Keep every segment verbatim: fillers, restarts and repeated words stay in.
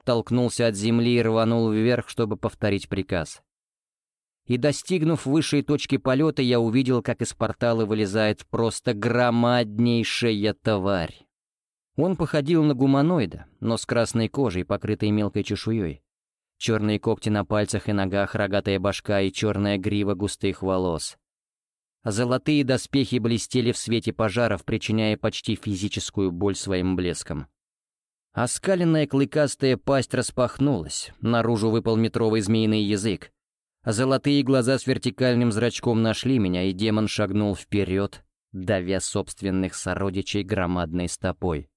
оттолкнулся от земли и рванул вверх, чтобы повторить приказ. И, достигнув высшей точки полета, я увидел, как из портала вылезает просто громаднейшая тварь. Он походил на гуманоида, но с красной кожей, покрытой мелкой чешуей. Черные когти на пальцах и ногах, рогатая башка и черная грива густых волос. Золотые доспехи блестели в свете пожаров, причиняя почти физическую боль своим блеском. Оскаленная клыкастая пасть распахнулась, наружу выпал метровый змеиный язык. Золотые глаза с вертикальным зрачком нашли меня, и демон шагнул вперед, давя собственных сородичей громадной стопой.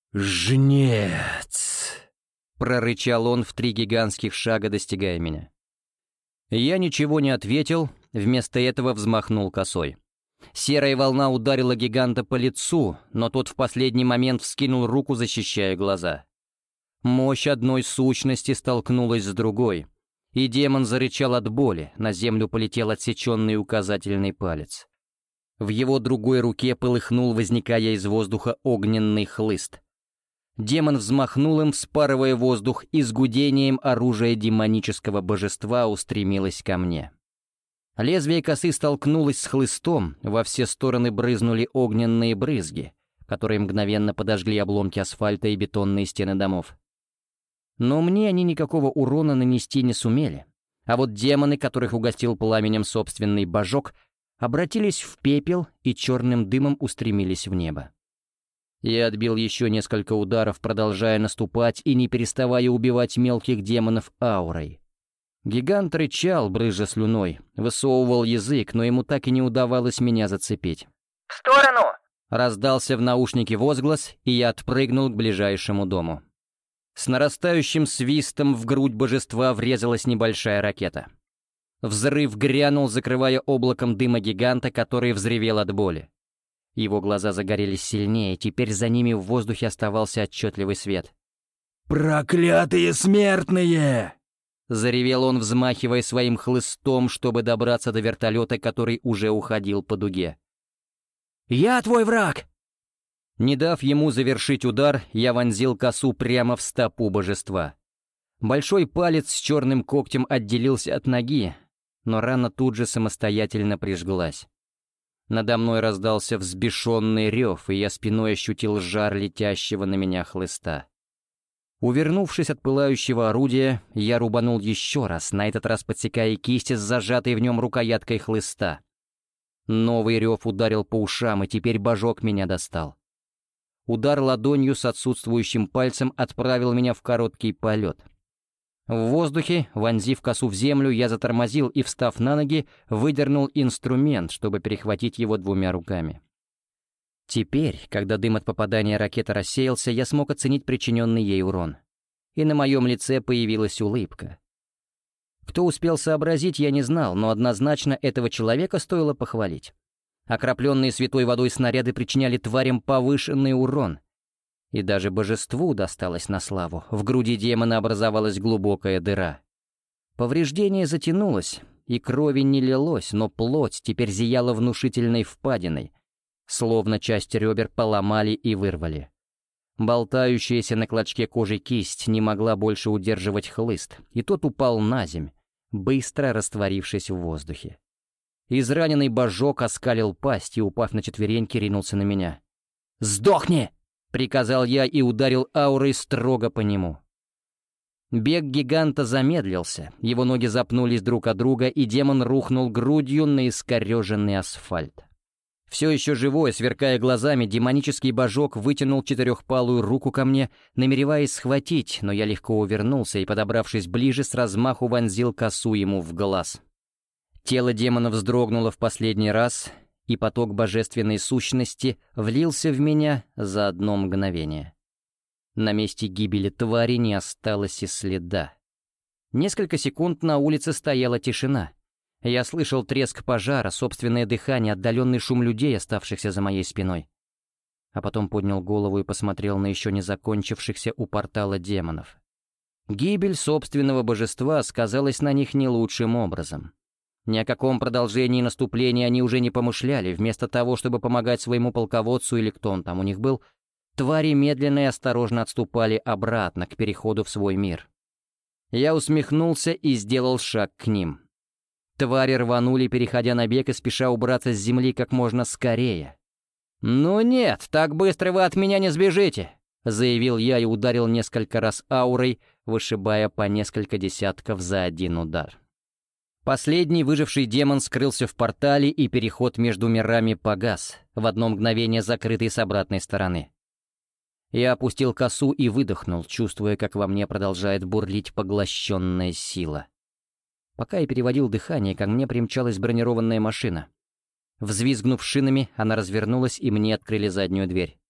«Жнец!» — прорычал он в три гигантских шага, достигая меня. Я ничего не ответил, вместо этого взмахнул косой. Серая волна ударила гиганта по лицу, но тот в последний момент вскинул руку, защищая глаза. Мощь одной сущности столкнулась с другой, и демон зарычал от боли, на землю полетел отсеченный указательный палец. В его другой руке полыхнул, возникая из воздуха, огненный хлыст. Демон взмахнул им, вспарывая воздух, и с гудением оружие демонического божества устремилось ко мне. Лезвие косы столкнулось с хлыстом, во все стороны брызнули огненные брызги, которые мгновенно подожгли обломки асфальта и бетонные стены домов. Но мне они никакого урона нанести не сумели, а вот демоны, которых угостил пламенем собственный божок, обратились в пепел и черным дымом устремились в небо. Я отбил еще несколько ударов, продолжая наступать и не переставая убивать мелких демонов аурой. Гигант рычал, брызжа слюной, высовывал язык, но ему так и не удавалось меня зацепить. «В сторону!» — раздался в наушнике возглас, и я отпрыгнул к ближайшему дому. С нарастающим свистом в грудь божества врезалась небольшая ракета. Взрыв грянул, закрывая облаком дыма гиганта, который взревел от боли. Его глаза загорелись сильнее, теперь за ними в воздухе оставался отчетливый свет. «Проклятые смертные!» — заревел он, взмахивая своим хлыстом, чтобы добраться до вертолета, который уже уходил по дуге. «Я твой враг!» Не дав ему завершить удар, я вонзил косу прямо в стопу божества. Большой палец с черным когтем отделился от ноги, но рана тут же самостоятельно прижглась. Надо мной раздался взбешенный рев, и я спиной ощутил жар летящего на меня хлыста. Увернувшись от пылающего орудия, я рубанул еще раз, на этот раз подсекая кисти с зажатой в нем рукояткой хлыста. Новый рев ударил по ушам, и теперь божок меня достал. Удар ладонью с отсутствующим пальцем отправил меня в короткий полет. В воздухе, вонзив косу в землю, я затормозил и, встав на ноги, выдернул инструмент, чтобы перехватить его двумя руками. Теперь, когда дым от попадания ракеты рассеялся, я смог оценить причиненный ей урон. И на моем лице появилась улыбка. Кто успел сообразить, я не знал, но однозначно этого человека стоило похвалить. Окропленные святой водой снаряды причиняли тварям повышенный урон. И даже божеству досталось на славу. В груди демона образовалась глубокая дыра. Повреждение затянулось, и крови не лилось, но плоть теперь зияла внушительной впадиной, словно часть ребер поломали и вырвали. Болтающаяся на клочке кожи кисть не могла больше удерживать хлыст, и тот упал на земь, быстро растворившись в воздухе. Израненный божок оскалил пасть и, упав на четвереньки, ринулся на меня. «Сдохни!» — приказал я и ударил аурой строго по нему. Бег гиганта замедлился, его ноги запнулись друг от друга, и демон рухнул грудью на искореженный асфальт. Все еще живой, сверкая глазами, демонический божок вытянул четырехпалую руку ко мне, намереваясь схватить, но я легко увернулся и, подобравшись ближе, с размаху вонзил косу ему в глаз. Тело демона вздрогнуло в последний раз, и поток божественной сущности влился в меня за одно мгновение. На месте гибели твари не осталось и следа. Несколько секунд на улице стояла тишина. Я слышал треск пожара, собственное дыхание, отдаленный шум людей, оставшихся за моей спиной. А потом поднял голову и посмотрел на еще не закончившихся у портала демонов. Гибель собственного божества сказалась на них не лучшим образом. Ни о каком продолжении наступления они уже не помышляли. Вместо того, чтобы помогать своему полководцу или кто он там у них был, твари медленно и осторожно отступали обратно к переходу в свой мир. Я усмехнулся и сделал шаг к ним. Твари рванули, переходя на бег и спеша убраться с земли как можно скорее. «Ну нет, так быстро вы от меня не сбежите!» — заявил я и ударил несколько раз аурой, вышибая по несколько десятков за один удар. Последний выживший демон скрылся в портале, и переход между мирами погас, в одно мгновение закрытый с обратной стороны. Я опустил косу и выдохнул, чувствуя, как во мне продолжает бурлить поглощенная сила. Пока я переводил дыхание, ко мне примчалась бронированная машина. Взвизгнув шинами, она развернулась, и мне открыли заднюю дверь.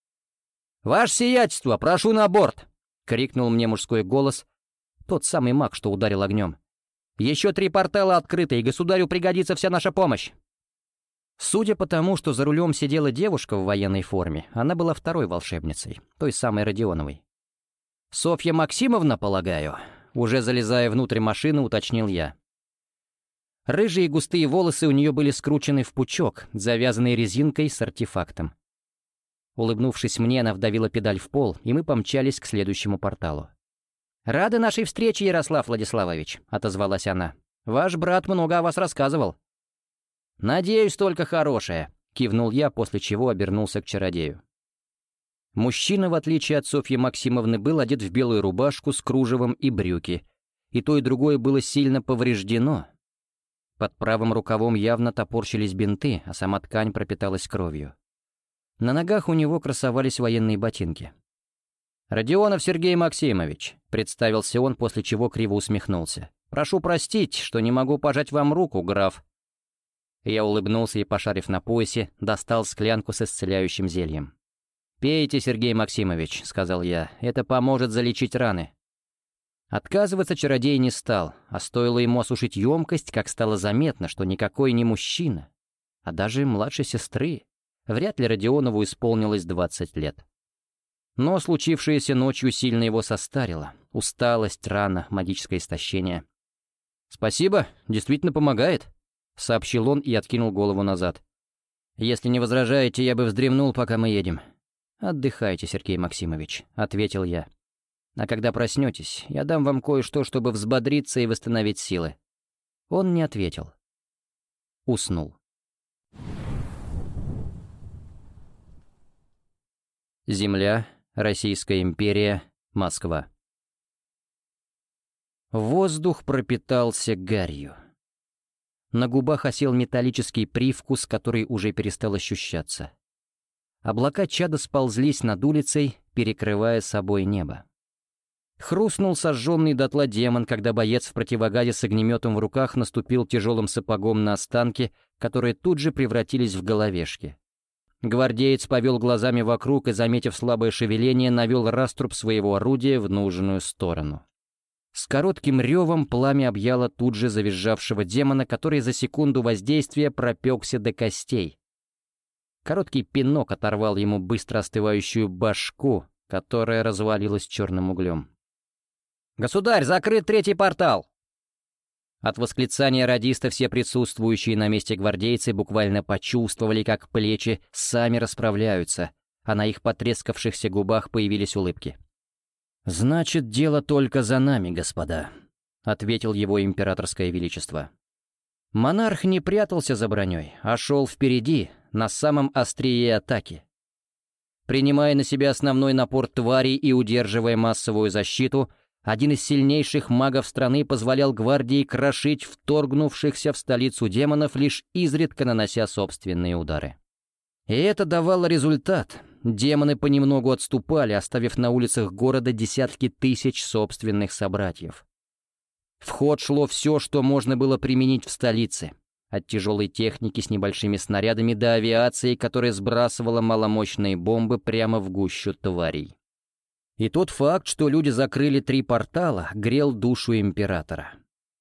«Ваше сиятельство, прошу на борт!» — крикнул мне мужской голос, тот самый маг, что ударил огнем. «Еще три портала открыты, и государю пригодится вся наша помощь!» Судя по тому, что за рулем сидела девушка в военной форме, она была второй волшебницей, той самой Родионовой. «Софья Максимовна, полагаю?» Уже залезая внутрь машины, уточнил я. Рыжие густые волосы у нее были скручены в пучок, завязанный резинкой с артефактом. Улыбнувшись мне, она вдавила педаль в пол, и мы помчались к следующему порталу. «Рада нашей встрече, Ярослав Владиславович», — отозвалась она. «Ваш брат много о вас рассказывал». «Надеюсь, только хорошее», — кивнул я, после чего обернулся к чародею. Мужчина, в отличие от Софьи Максимовны, был одет в белую рубашку с кружевом и брюки, и то и другое было сильно повреждено. Под правым рукавом явно топорщились бинты, а сама ткань пропиталась кровью. На ногах у него красовались военные ботинки. «Родионов Сергей Максимович», — представился он, после чего криво усмехнулся. «Прошу простить, что не могу пожать вам руку, граф». Я улыбнулся и, пошарив на поясе, достал склянку с исцеляющим зельем. «Пейте, Сергей Максимович», — сказал я, — «это поможет залечить раны». Отказываться чародей не стал, а стоило ему осушить емкость, как стало заметно, что никакой не мужчина, а даже младшей сестры. Вряд ли Родионову исполнилось двадцать лет. Но случившееся ночью сильно его состарило. Усталость, рана, магическое истощение. «Спасибо, действительно помогает», — сообщил он и откинул голову назад. «Если не возражаете, я бы вздремнул, пока мы едем». «Отдыхайте, Сергей Максимович», — ответил я. «А когда проснетесь, я дам вам кое-что, чтобы взбодриться и восстановить силы». Он не ответил. Уснул. Земля, Российская империя, Москва. Воздух пропитался гарью. На губах осел металлический привкус, который уже перестал ощущаться. Облака чада сползлись над улицей, перекрывая собой небо. Хрустнул сожженный дотла демон, когда боец в противогазе с огнеметом в руках наступил тяжелым сапогом на останки, которые тут же превратились в головешки. Гвардеец повел глазами вокруг и, заметив слабое шевеление, навел раструб своего орудия в нужную сторону. С коротким ревом пламя объяло тут же завизжавшего демона, который за секунду воздействия пропекся до костей. Короткий пинок оторвал ему быстро остывающую башку, которая развалилась черным углем. «Государь, закрыт третий портал!» От восклицания радиста все присутствующие на месте гвардейцы буквально почувствовали, как плечи сами расправляются, а на их потрескавшихся губах появились улыбки. «Значит, дело только за нами, господа», — ответил его императорское величество. Монарх не прятался за броней, а шел впереди, на самом острие атаки. Принимая на себя основной напор тварей и удерживая массовую защиту, один из сильнейших магов страны позволял гвардии крошить вторгнувшихся в столицу демонов, лишь изредка нанося собственные удары. И это давало результат. Демоны понемногу отступали, оставив на улицах города десятки тысяч собственных собратьев. В ход шло все, что можно было применить в столице. От тяжелой техники с небольшими снарядами до авиации, которая сбрасывала маломощные бомбы прямо в гущу тварей. И тот факт, что люди закрыли три портала, грел душу императора.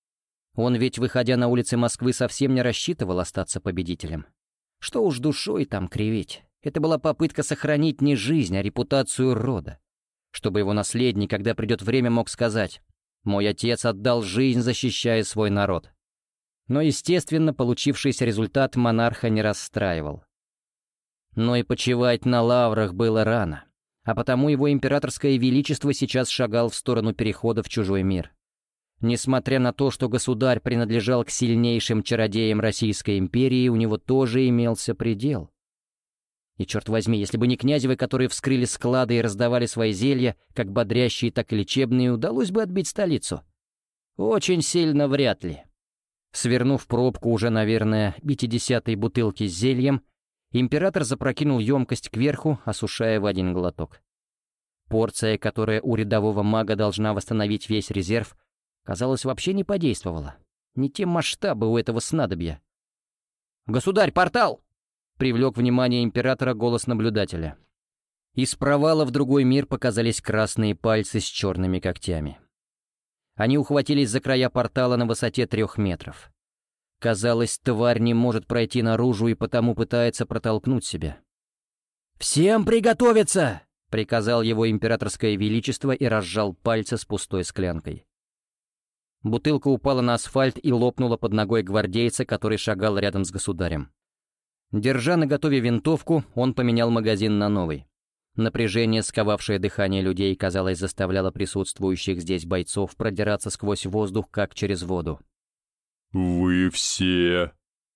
Он ведь, выходя на улицы Москвы, совсем не рассчитывал остаться победителем. Что уж душой там кривить. Это была попытка сохранить не жизнь, а репутацию рода. Чтобы его наследник, когда придет время, мог сказать: «Мой отец отдал жизнь, защищая свой народ». Но, естественно, получившийся результат монарха не расстраивал. Но и почивать на лаврах было рано. а потому его императорское величество сейчас шагал в сторону перехода в чужой мир. Несмотря на то, что государь принадлежал к сильнейшим чародеям Российской империи, у него тоже имелся предел. И, черт возьми, если бы не Князевы, которые вскрыли склады и раздавали свои зелья, как бодрящие, так и лечебные, удалось бы отбить столицу. Очень сильно вряд ли. Свернув пробку уже, наверное, пятидесятой бутылки с зельем, император запрокинул емкость кверху, осушая в один глоток. Порция, которая у рядового мага должна восстановить весь резерв, казалось, вообще не подействовала. Не те масштабы у этого снадобья. «Государь, портал!» — привлек внимание императора голос наблюдателя. Из провала в другой мир показались красные пальцы с черными когтями. Они ухватились за края портала на высоте трех метров. Казалось, тварь не может пройти наружу и потому пытается протолкнуть себя. «Всем приготовиться!» — приказал его императорское величество и разжал пальцы с пустой склянкой. Бутылка упала на асфальт и лопнула под ногой гвардейца, который шагал рядом с государем. Держа наготове винтовку, он поменял магазин на новый. Напряжение, сковавшее дыхание людей, казалось, заставляло присутствующих здесь бойцов продираться сквозь воздух, как через воду. «Вы все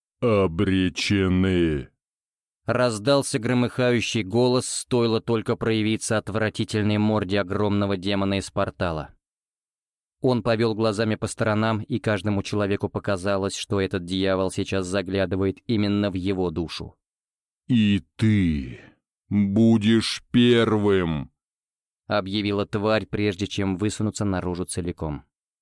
обречены!» Раздался громыхающий голос, стоило только проявиться отвратительной морде огромного демона из портала. Он повел глазами по сторонам, и каждому человеку показалось, что этот дьявол сейчас заглядывает именно в его душу. «И ты будешь первым!» — объявила тварь, прежде чем высунуться наружу целиком.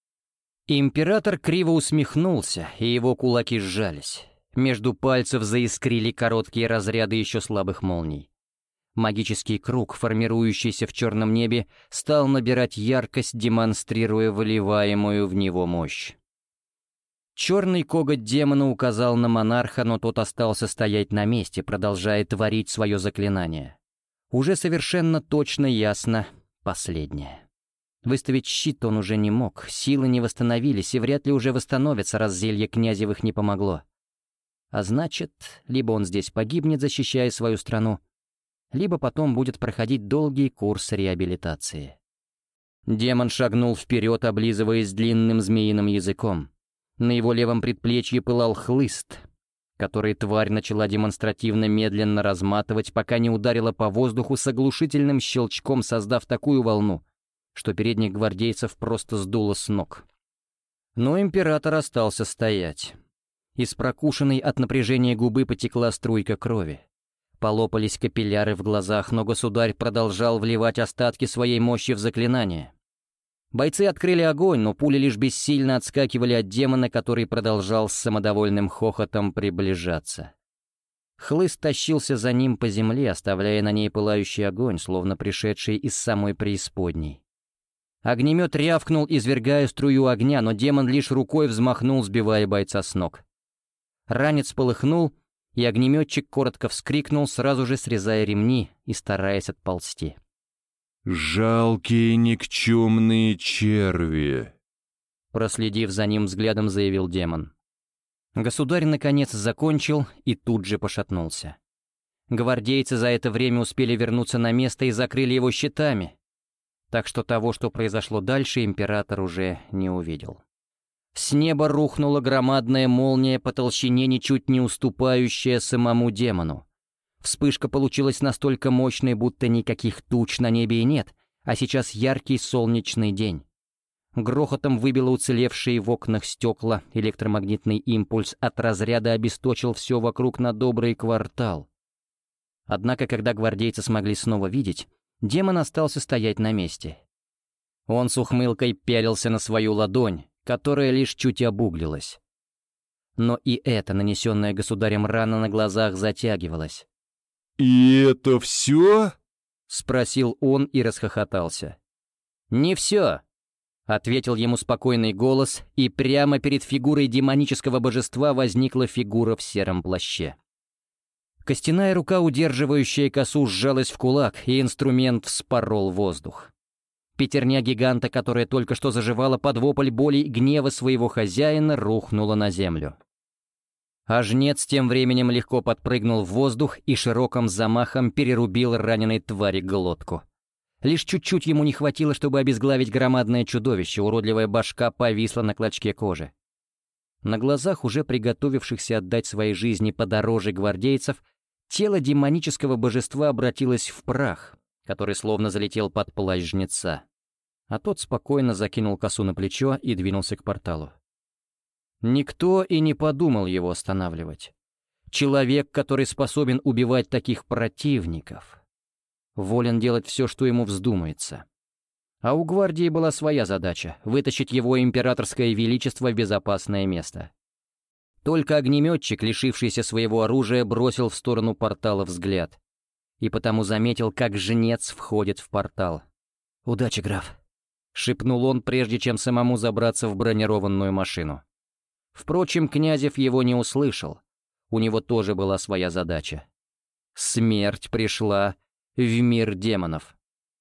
Император криво усмехнулся, и его кулаки сжались. Между пальцев заискрили короткие разряды еще слабых молний. Магический круг, формирующийся в черном небе, стал набирать яркость, демонстрируя выливаемую в него мощь. Черный коготь демона указал на монарха, но тот остался стоять на месте, продолжая творить свое заклинание. Уже совершенно точно ясно последнее. Выставить щит он уже не мог, силы не восстановились и вряд ли уже восстановятся, раз зелье Князевых не помогло. А значит, либо он здесь погибнет, защищая свою страну, либо потом будет проходить долгий курс реабилитации. Демон шагнул вперед, облизываясь длинным змеиным языком. На его левом предплечье пылал хлыст, который тварь начала демонстративно медленно разматывать, пока не ударила по воздуху с оглушительным щелчком, создав такую волну, что передних гвардейцев просто сдуло с ног. Но император остался стоять. Из прокушенной от напряжения губы потекла струйка крови. Полопались капилляры в глазах, но государь продолжал вливать остатки своей мощи в заклинание. Бойцы открыли огонь, но пули лишь бессильно отскакивали от демона, который продолжал с самодовольным хохотом приближаться. Хлыст тащился за ним по земле, оставляя на ней пылающий огонь, словно пришедший из самой преисподней. Огнемет рявкнул, извергая струю огня, но демон лишь рукой взмахнул, сбивая бойца с ног. Ранец полыхнул, и огнеметчик коротко вскрикнул, сразу же срезая ремни и стараясь отползти. «Жалкие никчемные черви!» Проследив за ним взглядом, заявил демон. Государь наконец закончил и тут же пошатнулся. Гвардейцы за это время успели вернуться на место и закрыли его щитами, так что того, что произошло дальше, император уже не увидел. С неба рухнула громадная молния по толщине, ничуть не уступающая самому демону. Вспышка получилась настолько мощной, будто никаких туч на небе и нет, а сейчас яркий солнечный день. Грохотом выбило уцелевшие в окнах стекла, электромагнитный импульс от разряда обесточил все вокруг на добрый квартал. Однако, когда гвардейцы смогли снова видеть, демон остался стоять на месте. Он с ухмылкой пялился на свою ладонь, которая лишь чуть обуглилась. Но и эта, нанесенная государем рана, на глазах затягивалась. «И это все?» — спросил он и расхохотался. «Не все», — ответил ему спокойный голос, и прямо перед фигурой демонического божества возникла фигура в сером плаще. Костяная рука, удерживающая косу, сжалась в кулак, и инструмент вспорол воздух. Пятерня гиганта, которая только что заживала под вопль боли и гнева своего хозяина, рухнула на землю. А жнец тем временем легко подпрыгнул в воздух и широким замахом перерубил раненой твари глотку. Лишь чуть-чуть ему не хватило, чтобы обезглавить громадное чудовище, уродливая башка повисла на клочке кожи. На глазах уже приготовившихся отдать своей жизни подороже гвардейцев, тело демонического божества обратилось в прах, который словно залетел под плащ жнеца. А тот спокойно закинул косу на плечо и двинулся к порталу. Никто и не подумал его останавливать. Человек, который способен убивать таких противников, волен делать все, что ему вздумается. А у гвардии была своя задача — вытащить его императорское величество в безопасное место. Только огнеметчик, лишившийся своего оружия, бросил в сторону портала взгляд, и потому заметил, как жнец входит в портал. «Удачи, граф!» — шепнул он, прежде чем самому забраться в бронированную машину. Впрочем, Князев его не услышал. У него тоже была своя задача. Смерть пришла в мир демонов.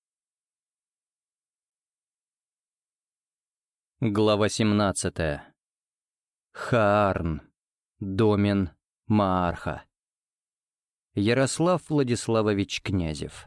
Глава семнадцатая. Хаарн. Домен Маарха. Ярослав Владиславович Князев.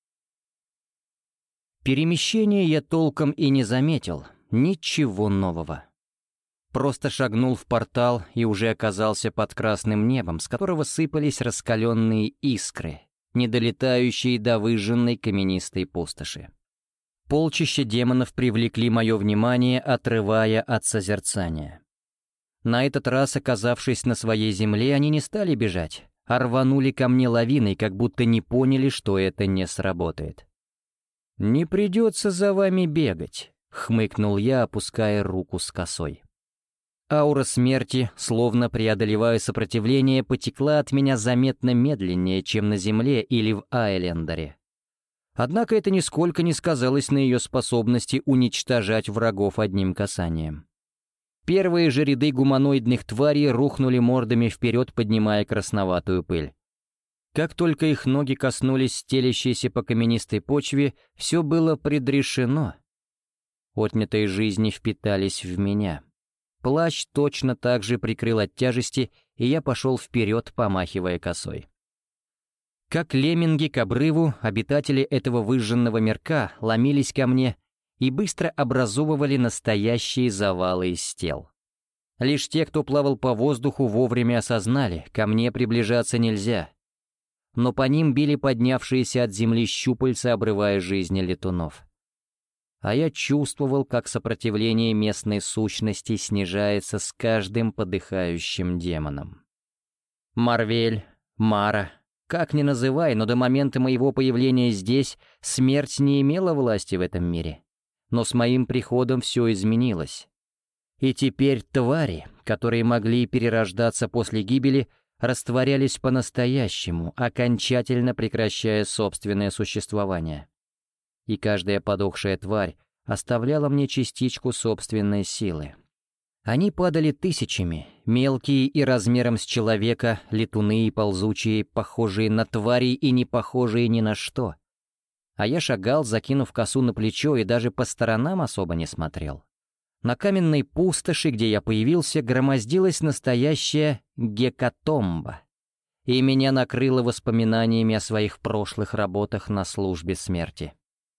Перемещения я толком и не заметил, ничего нового. Просто шагнул в портал и уже оказался под красным небом, с которого сыпались раскаленные искры, не долетающие до выжженной каменистой пустоши. Полчища демонов привлекли мое внимание, отрывая от созерцания. На этот раз, оказавшись на своей земле, они не стали бежать, а рванули ко мне лавиной, как будто не поняли, что это не сработает. «Не придется за вами бегать», — хмыкнул я, опуская руку с косой. Аура смерти, словно преодолевая сопротивление, потекла от меня заметно медленнее, чем на Земле или в Айлендере. Однако это нисколько не сказалось на ее способности уничтожать врагов одним касанием. Первые же ряды гуманоидных тварей рухнули мордами вперед, поднимая красноватую пыль. Как только их ноги коснулись стелящейся по каменистой почве, все было предрешено. Отнятые жизни впитались в меня. Плащ точно так же прикрыл от тяжести, и я пошел вперед, помахивая косой. Как лемминги к обрыву, обитатели этого выжженного мирка ломились ко мне и быстро образовывали настоящие завалы из тел. Лишь те, кто плавал по воздуху, вовремя осознали, ко мне приближаться нельзя. Но по ним били поднявшиеся от земли щупальца, обрывая жизни летунов. А я чувствовал, как сопротивление местной сущности снижается с каждым подыхающим демоном. Марвель, Мара, как ни называй, но до момента моего появления здесь смерть не имела власти в этом мире. Но с моим приходом все изменилось. И теперь твари, которые могли перерождаться после гибели, растворялись по-настоящему, окончательно прекращая собственное существование. И каждая подохшая тварь оставляла мне частичку собственной силы. Они падали тысячами, мелкие и размером с человека, летуны и ползучие, похожие на твари и не похожие ни на что. А я шагал, закинув косу на плечо, и даже по сторонам особо не смотрел. На каменной пустоши, где я появился, громоздилась настоящая гекатомба, и меня накрыло воспоминаниями о своих прошлых работах на службе смерти.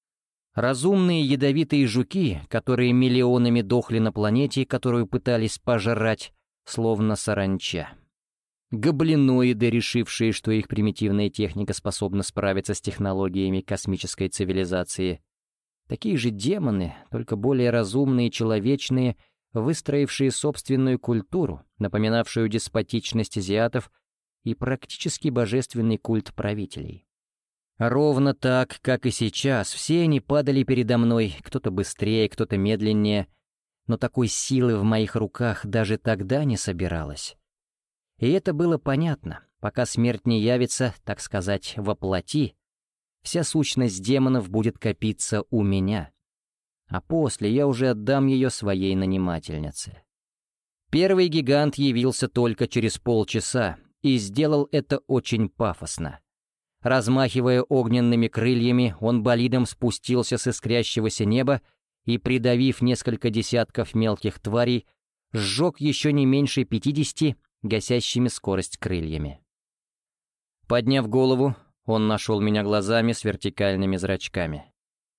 Разумные ядовитые жуки, которые миллионами дохли на планете, которую пытались пожрать, словно саранча. Гоблиноиды, решившие, что их примитивная техника способна справиться с технологиями космической цивилизации. Такие же демоны, только более разумные и человечные, выстроившие собственную культуру, напоминавшую деспотичность азиатов и практически божественный культ правителей. Ровно так, как и сейчас, все они падали передо мной, кто-то быстрее, кто-то медленнее, но такой силы в моих руках даже тогда не собиралось. И это было понятно, пока смерть не явится, так сказать, во плоти, вся сущность демонов будет копиться у меня, а после я уже отдам ее своей нанимательнице. Первый гигант явился только через полчаса и сделал это очень пафосно. Размахивая огненными крыльями, он болидом спустился с искрящегося неба и, придавив несколько десятков мелких тварей, сжег еще не меньше пятидесяти гасящими скорость крыльями. Подняв голову, он нашел меня глазами с вертикальными зрачками.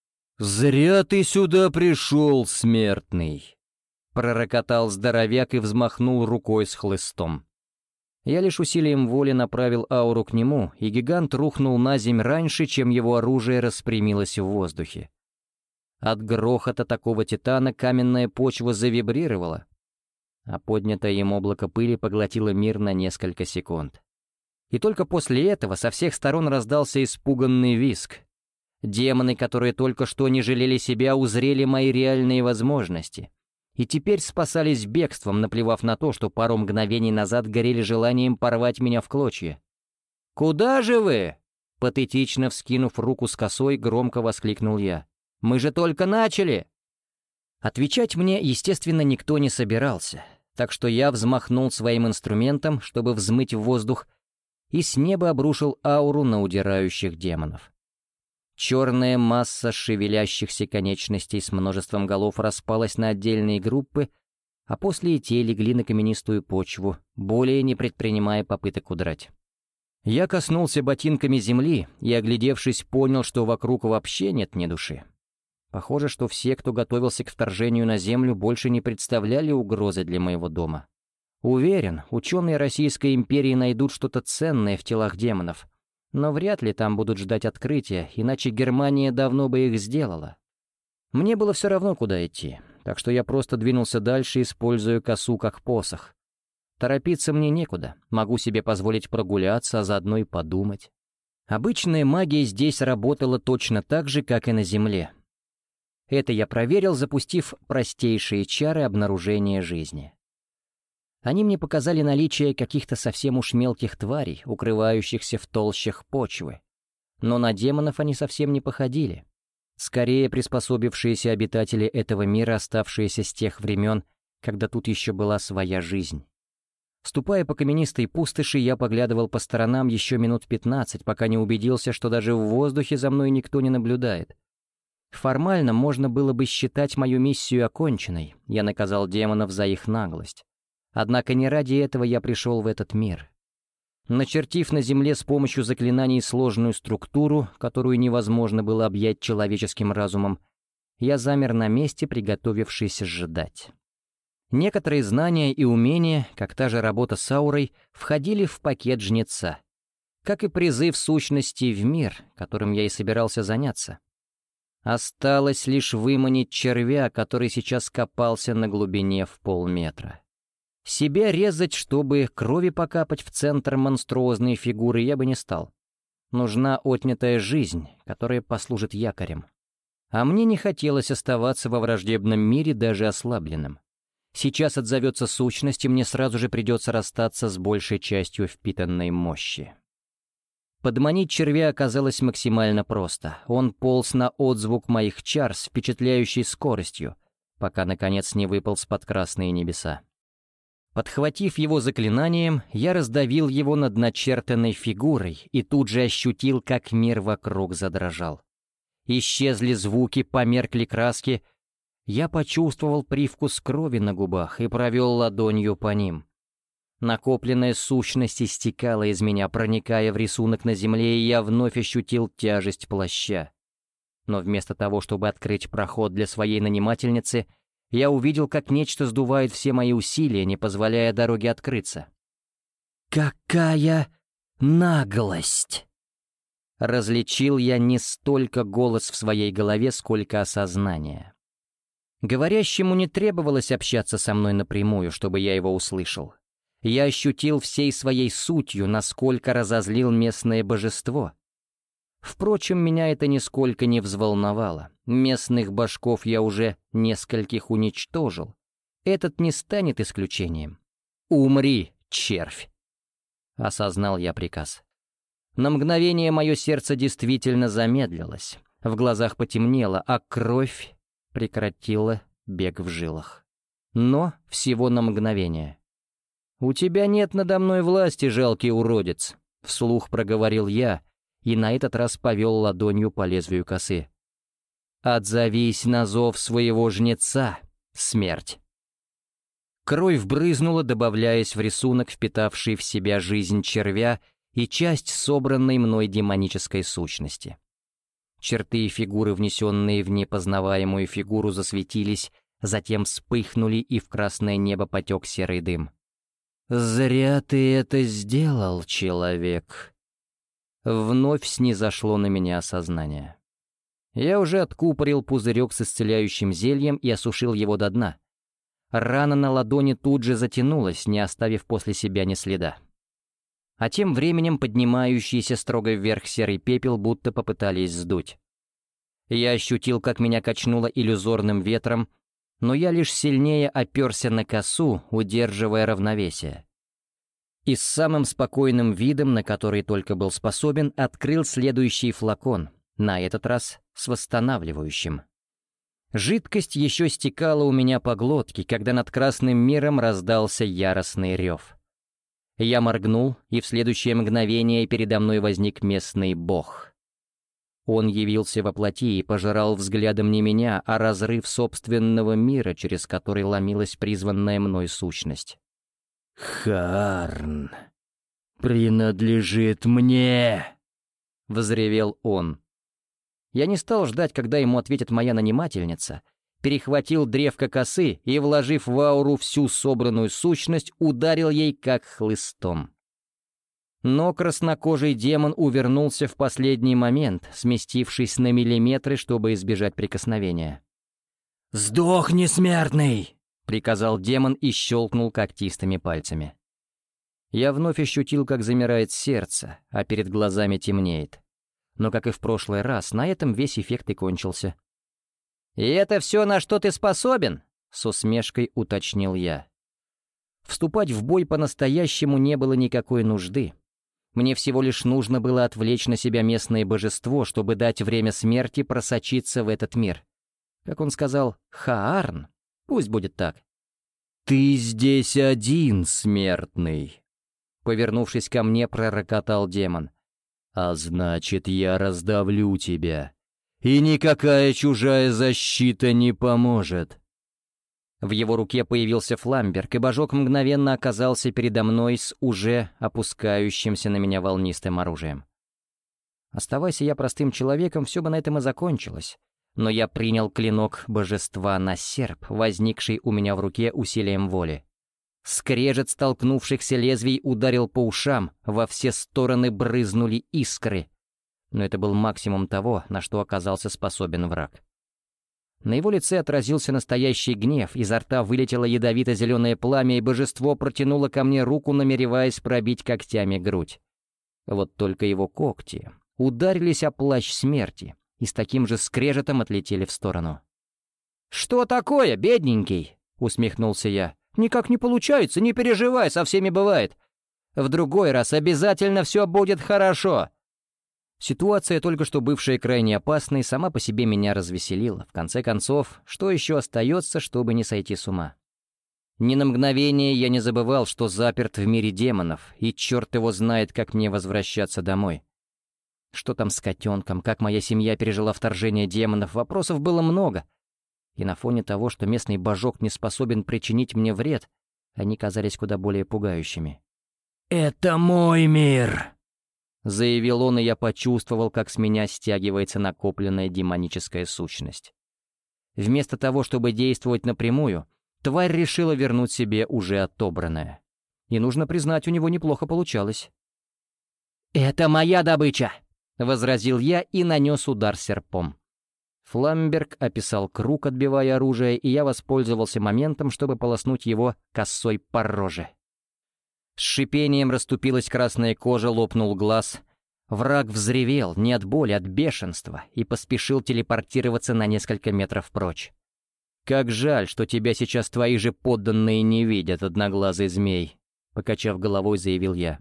«Зря ты сюда пришел, смертный!» — пророкотал здоровяк и взмахнул рукой с хлыстом. Я лишь усилием воли направил ауру к нему, и гигант рухнул на земь раньше, чем его оружие распрямилось в воздухе. От грохота такого титана каменная почва завибрировала, а поднятое им облако пыли поглотило мир на несколько секунд. И только после этого со всех сторон раздался испуганный визг. Демоны, которые только что не жалели себя, узрели мои реальные возможности и теперь спасались бегством, наплевав на то, что пару мгновений назад горели желанием порвать меня в клочья. «Куда же вы?» — патетично вскинув руку с косой, громко воскликнул я. «Мы же только начали!» Отвечать мне, естественно, никто не собирался, так что я взмахнул своим инструментом, чтобы взмыть в воздух, и с неба обрушил ауру на удирающих демонов. Черная масса шевелящихся конечностей с множеством голов распалась на отдельные группы, а после и те легли на каменистую почву, более не предпринимая попыток удрать. Я коснулся ботинками земли и, оглядевшись, понял, что вокруг вообще нет ни души. Похоже, что все, кто готовился к вторжению на Землю, больше не представляли угрозы для моего дома. Уверен, ученые Российской империи найдут что-то ценное в телах демонов, но вряд ли там будут ждать открытия, иначе Германия давно бы их сделала. Мне было все равно, куда идти, так что я просто двинулся дальше, используя косу как посох. Торопиться мне некуда, могу себе позволить прогуляться, а заодно и подумать. Обычная магия здесь работала точно так же, как и на Земле. Это я проверил, запустив простейшие чары обнаружения жизни. Они мне показали наличие каких-то совсем уж мелких тварей, укрывающихся в толщах почвы. Но на демонов они совсем не походили. Скорее, приспособившиеся обитатели этого мира, оставшиеся с тех времен, когда тут еще была своя жизнь. Ступая по каменистой пустоши, я поглядывал по сторонам еще минут пятнадцать, пока не убедился, что даже в воздухе за мной никто не наблюдает. Формально можно было бы считать мою миссию оконченной, я наказал демонов за их наглость. Однако не ради этого я пришел в этот мир. Начертив на земле с помощью заклинаний сложную структуру, которую невозможно было объять человеческим разумом, я замер на месте, приготовившись ждать. Некоторые знания и умения, как та же работа с аурой, входили в пакет жнеца, как и призыв сущности в мир, которым я и собирался заняться. Осталось лишь выманить червя, который сейчас копался на глубине в полметра. Себя резать, чтобы крови покапать в центр монструозной фигуры, я бы не стал. Нужна отнятая жизнь, которая послужит якорем. А мне не хотелось оставаться во враждебном мире даже ослабленным. Сейчас отзовется сущность, и мне сразу же придется расстаться с большей частью впитанной мощи. Подманить червя оказалось максимально просто. Он полз на отзвук моих чар с впечатляющей скоростью, пока, наконец, не выполз под красные небеса. Подхватив его заклинанием, я раздавил его над начертанной фигурой и тут же ощутил, как мир вокруг задрожал. Исчезли звуки, померкли краски. Я почувствовал привкус крови на губах и провел ладонью по ним. Накопленная сущность истекала из меня, проникая в рисунок на земле, и я вновь ощутил тяжесть плаща. Но вместо того, чтобы открыть проход для своей нанимательницы, я увидел, как нечто сдувает все мои усилия, не позволяя дороге открыться. «Какая наглость!» Различил я не столько голос в своей голове, сколько осознание. Говорящему не требовалось общаться со мной напрямую, чтобы я его услышал. Я ощутил всей своей сутью, насколько разозлил местное божество. Впрочем, меня это нисколько не взволновало. Местных башков я уже нескольких уничтожил. Этот не станет исключением. «Умри, червь!» Осознал я приказ. На мгновение мое сердце действительно замедлилось. В глазах потемнело, а кровь прекратила бег в жилах. Но всего на мгновение. «У тебя нет надо мной власти, жалкий уродец», — вслух проговорил я, и на этот раз повел ладонью по лезвию косы. «Отзовись на зов своего жнеца, смерть!» Кровь брызнула, добавляясь в рисунок, впитавший в себя жизнь червя и часть собранной мной демонической сущности. Черты и фигуры, внесенные в непознаваемую фигуру, засветились, затем вспыхнули, и в красное небо потек серый дым. «Зря ты это сделал, человек!» Вновь снизошло на меня осознание. Я уже откупорил пузырек с исцеляющим зельем и осушил его до дна. Рана на ладони тут же затянулась, не оставив после себя ни следа. А тем временем поднимающийся строго вверх серый пепел будто попытались сдуть. Я ощутил, как меня качнуло иллюзорным ветром, но я лишь сильнее оперся на косу, удерживая равновесие. И с самым спокойным видом, на который только был способен, открыл следующий флакон, на этот раз с восстанавливающим. Жидкость еще стекала у меня по глотке, когда над красным миром раздался яростный рев. Я моргнул, и в следующее мгновение передо мной возник местный бог. Он явился во плоти и пожирал взглядом не меня, а разрыв собственного мира, через который ломилась призванная мной сущность. «Хаарн принадлежит мне!» — взревел он. Я не стал ждать, когда ему ответит моя нанимательница, перехватил древко косы и, вложив в ауру всю собранную сущность, ударил ей как хлыстом. Но краснокожий демон увернулся в последний момент, сместившись на миллиметры, чтобы избежать прикосновения. «Сдохни, смертный!» — приказал демон и щелкнул когтистыми пальцами. Я вновь ощутил, как замирает сердце, а перед глазами темнеет. Но, как и в прошлый раз, на этом весь эффект и кончился. «И это все, на что ты способен?» — с усмешкой уточнил я. Вступать в бой по-настоящему не было никакой нужды. Мне всего лишь нужно было отвлечь на себя местное божество, чтобы дать время смерти просочиться в этот мир. Как он сказал, Хаарн? Пусть будет так. «Ты здесь один, смертный!» Повернувшись ко мне, пророкотал демон. «А значит, я раздавлю тебя, и никакая чужая защита не поможет!» В его руке появился фламберг, и божок мгновенно оказался передо мной с уже опускающимся на меня волнистым оружием. Оставайся я простым человеком, все бы на этом и закончилось. Но я принял клинок божества на серп, возникший у меня в руке усилием воли. Скрежет столкнувшихся лезвий ударил по ушам, во все стороны брызнули искры. Но это был максимум того, на что оказался способен враг. На его лице отразился настоящий гнев, изо рта вылетело ядовито-зеленое пламя, и божество протянуло ко мне руку, намереваясь пробить когтями грудь. Вот только его когти ударились о плащ смерти и с таким же скрежетом отлетели в сторону. «Что такое, бедненький?» — усмехнулся я. «Никак не получается, не переживай, со всеми бывает. В другой раз обязательно все будет хорошо». Ситуация, только что бывшая крайне опасной, сама по себе меня развеселила. В конце концов, что еще остается, чтобы не сойти с ума? Ни на мгновение я не забывал, что заперт в мире демонов, и черт его знает, как мне возвращаться домой. Что там с котенком, как моя семья пережила вторжение демонов, вопросов было много. И на фоне того, что местный божок не способен причинить мне вред, они казались куда более пугающими. «Это мой мир!» — заявил он, и я почувствовал, как с меня стягивается накопленная демоническая сущность. Вместо того, чтобы действовать напрямую, тварь решила вернуть себе уже отобранное. И нужно признать, у него неплохо получалось. «Это моя добыча!» — возразил я и нанес удар серпом. Фламберг описал круг, отбивая оружие, и я воспользовался моментом, чтобы полоснуть его косой по роже. С шипением расступилась красная кожа, лопнул глаз. Враг взревел не от боли, от бешенства, и поспешил телепортироваться на несколько метров прочь. «Как жаль, что тебя сейчас твои же подданные не видят, одноглазый змей», — покачав головой, заявил я.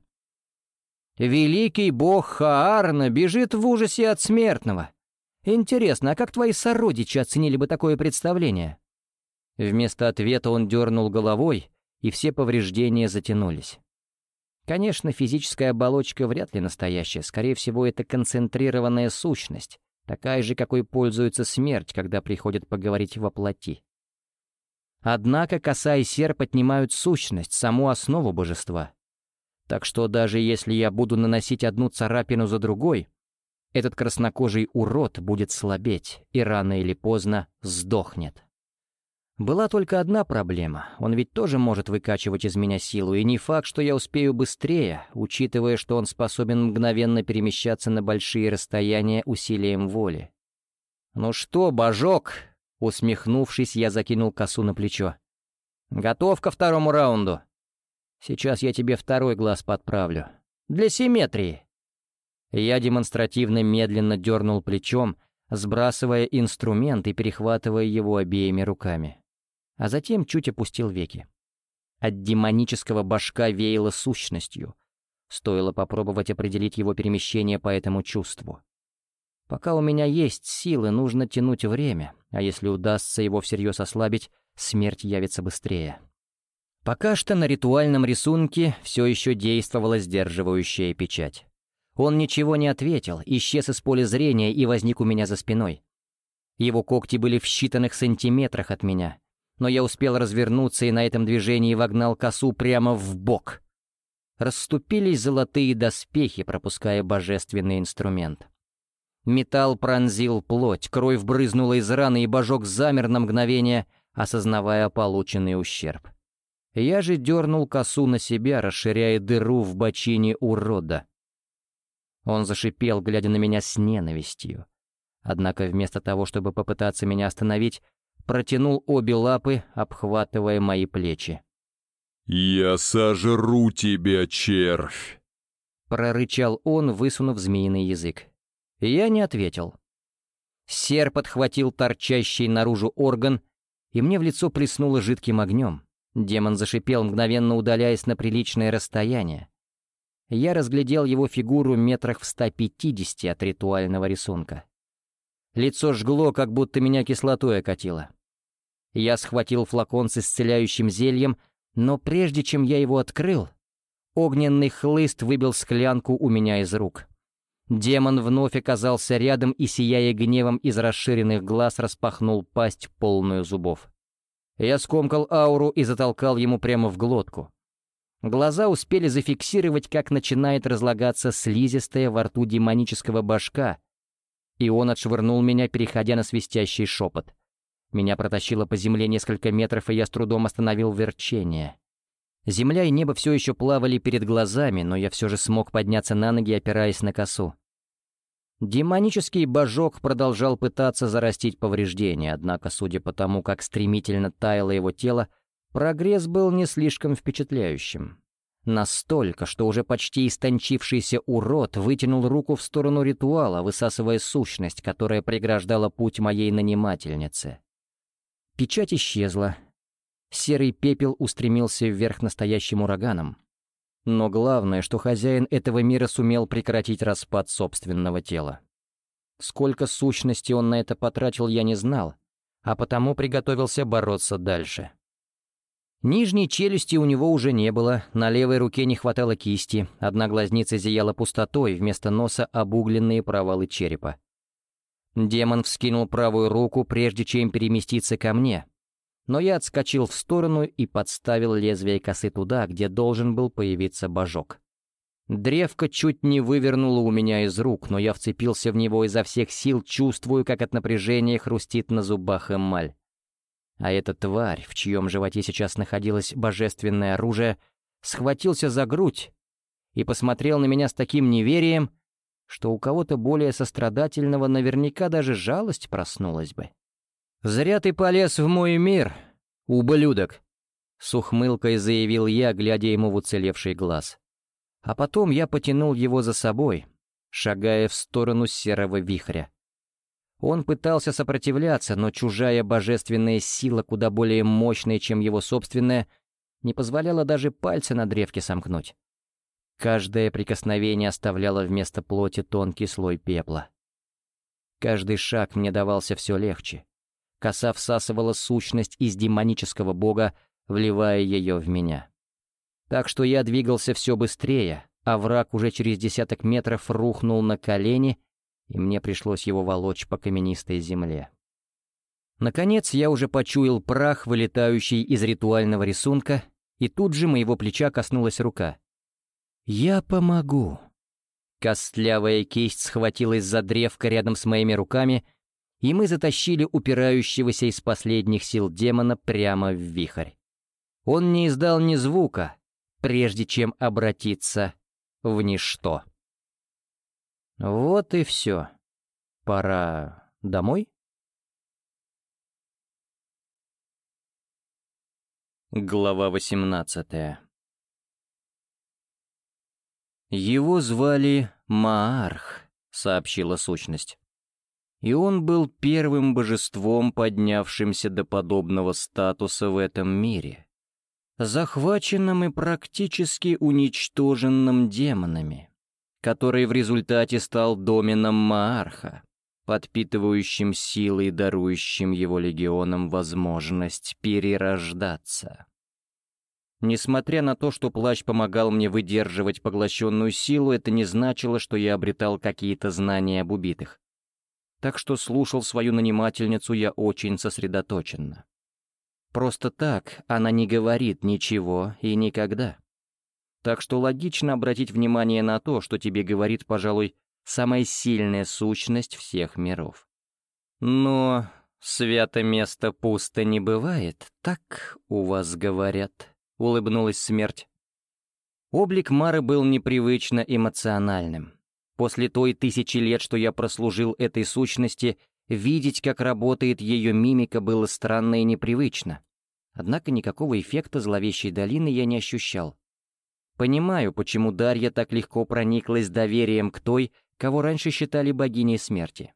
«Великий бог Хаарна бежит в ужасе от смертного. Интересно, а как твои сородичи оценили бы такое представление?» Вместо ответа он дернул головой, и все повреждения затянулись. Конечно, физическая оболочка вряд ли настоящая, скорее всего, это концентрированная сущность, такая же, какой пользуется смерть, когда приходит поговорить во плоти. Однако коса и серп отнимают сущность, саму основу божества. Так что даже если я буду наносить одну царапину за другой, этот краснокожий урод будет слабеть и рано или поздно сдохнет. Была только одна проблема. Он ведь тоже может выкачивать из меня силу, и не факт, что я успею быстрее, учитывая, что он способен мгновенно перемещаться на большие расстояния усилием воли. «Ну что, божок?» — усмехнувшись, я закинул косу на плечо. «Готов ко второму раунду? Сейчас я тебе второй глаз подправлю. Для симметрии». Я демонстративно медленно дернул плечом, сбрасывая инструмент и перехватывая его обеими руками. А затем чуть опустил веки. От демонического башка веяло сущностью. Стоило попробовать определить его перемещение по этому чувству. Пока у меня есть силы, нужно тянуть время, а если удастся его всерьез ослабить, смерть явится быстрее. Пока что на ритуальном рисунке все еще действовала сдерживающая печать. Он ничего не ответил, исчез из поля зрения и возник у меня за спиной. Его когти были в считанных сантиметрах от меня, но я успел развернуться и на этом движении вогнал косу прямо в бок. Расступились золотые доспехи, пропуская божественный инструмент. Металл пронзил плоть, кровь брызнула из раны, и божок замер на мгновение, осознавая полученный ущерб. Я же дернул косу на себя, расширяя дыру в бочине урода. Он зашипел, глядя на меня с ненавистью. Однако вместо того, чтобы попытаться меня остановить, протянул обе лапы, обхватывая мои плечи. «Я сожру тебя, червь!» Прорычал он, высунув змеиный язык. Я не ответил. Серп подхватил торчащий наружу орган, и мне в лицо плеснуло жидким огнем. Демон зашипел, мгновенно удаляясь на приличное расстояние. Я разглядел его фигуру метрах в ста пятидесяти от ритуального рисунка. Лицо жгло, как будто меня кислотой окатило. Я схватил флакон с исцеляющим зельем, но прежде чем я его открыл, огненный хлыст выбил склянку у меня из рук. Демон вновь оказался рядом и, сияя гневом из расширенных глаз, распахнул пасть, полную зубов. Я скомкал ауру и затолкал ему прямо в глотку. Глаза успели зафиксировать, как начинает разлагаться слизистая во рту демонического башка, и он отшвырнул меня, переходя на свистящий шепот. Меня протащило по земле несколько метров, и я с трудом остановил верчение. Земля и небо все еще плавали перед глазами, но я все же смог подняться на ноги, опираясь на косу. Демонический божок продолжал пытаться зарастить повреждения, однако, судя по тому, как стремительно таяло его тело, прогресс был не слишком впечатляющим. Настолько, что уже почти истончившийся урод вытянул руку в сторону ритуала, высасывая сущность, которая преграждала путь моей нанимательнице. Печать исчезла. Серый пепел устремился вверх настоящим ураганом. Но главное, что хозяин этого мира сумел прекратить распад собственного тела. Сколько сущности он на это потратил, я не знал, а потому приготовился бороться дальше. Нижней челюсти у него уже не было, на левой руке не хватало кисти, одна глазница зияла пустотой, вместо носа обугленные провалы черепа. Демон вскинул правую руку, прежде чем переместиться ко мне, но я отскочил в сторону и подставил лезвие косы туда, где должен был появиться божок. Древко чуть не вывернуло у меня из рук, но я вцепился в него изо всех сил, чувствую, как от напряжения хрустит на зубах эмаль. А эта тварь, в чьем животе сейчас находилось божественное оружие, схватился за грудь и посмотрел на меня с таким неверием, что у кого-то более сострадательного наверняка даже жалость проснулась бы. «Зря ты полез в мой мир, ублюдок!» — с ухмылкой заявил я, глядя ему в уцелевший глаз. А потом я потянул его за собой, шагая в сторону серого вихря. Он пытался сопротивляться, но чужая божественная сила, куда более мощная, чем его собственная, не позволяла даже пальцы на древке сомкнуть. Каждое прикосновение оставляло вместо плоти тонкий слой пепла. Каждый шаг мне давался все легче. Коса всасывала сущность из демонического бога, вливая ее в меня. Так что я двигался все быстрее, а враг уже через десяток метров рухнул на колени, и мне пришлось его волочь по каменистой земле. Наконец я уже почуял прах, вылетающий из ритуального рисунка, и тут же моего плеча коснулась рука. «Я помогу», Костлявая кисть схватилась за древко рядом с моими руками, и мы затащили упирающегося из последних сил демона прямо в вихрь. Он не издал ни звука, прежде чем обратиться в ничто. Вот и все. Пора домой? Глава восемнадцатая. «Его звали Маарх», — сообщила сущность. «И он был первым божеством, поднявшимся до подобного статуса в этом мире, захваченным и практически уничтоженным демонами, который в результате стал доменом Маарха, подпитывающим силой и дарующим его легионам возможность перерождаться. Несмотря на то, что плащ помогал мне выдерживать поглощенную силу, это не значило, что я обретал какие-то знания об убитых. Так что слушал свою нанимательницу я очень сосредоточенно. Просто так она не говорит ничего и никогда. Так что логично обратить внимание на то, что тебе говорит, пожалуй, самая сильная сущность всех миров. Но свято место пусто не бывает, так у вас говорят. Улыбнулась смерть. Облик Мары был непривычно эмоциональным. После той тысячи лет, что я прослужил этой сущности, видеть, как работает ее мимика, было странно и непривычно. Однако никакого эффекта зловещей долины я не ощущал. Понимаю, почему Дарья так легко прониклась доверием к той, кого раньше считали богиней смерти.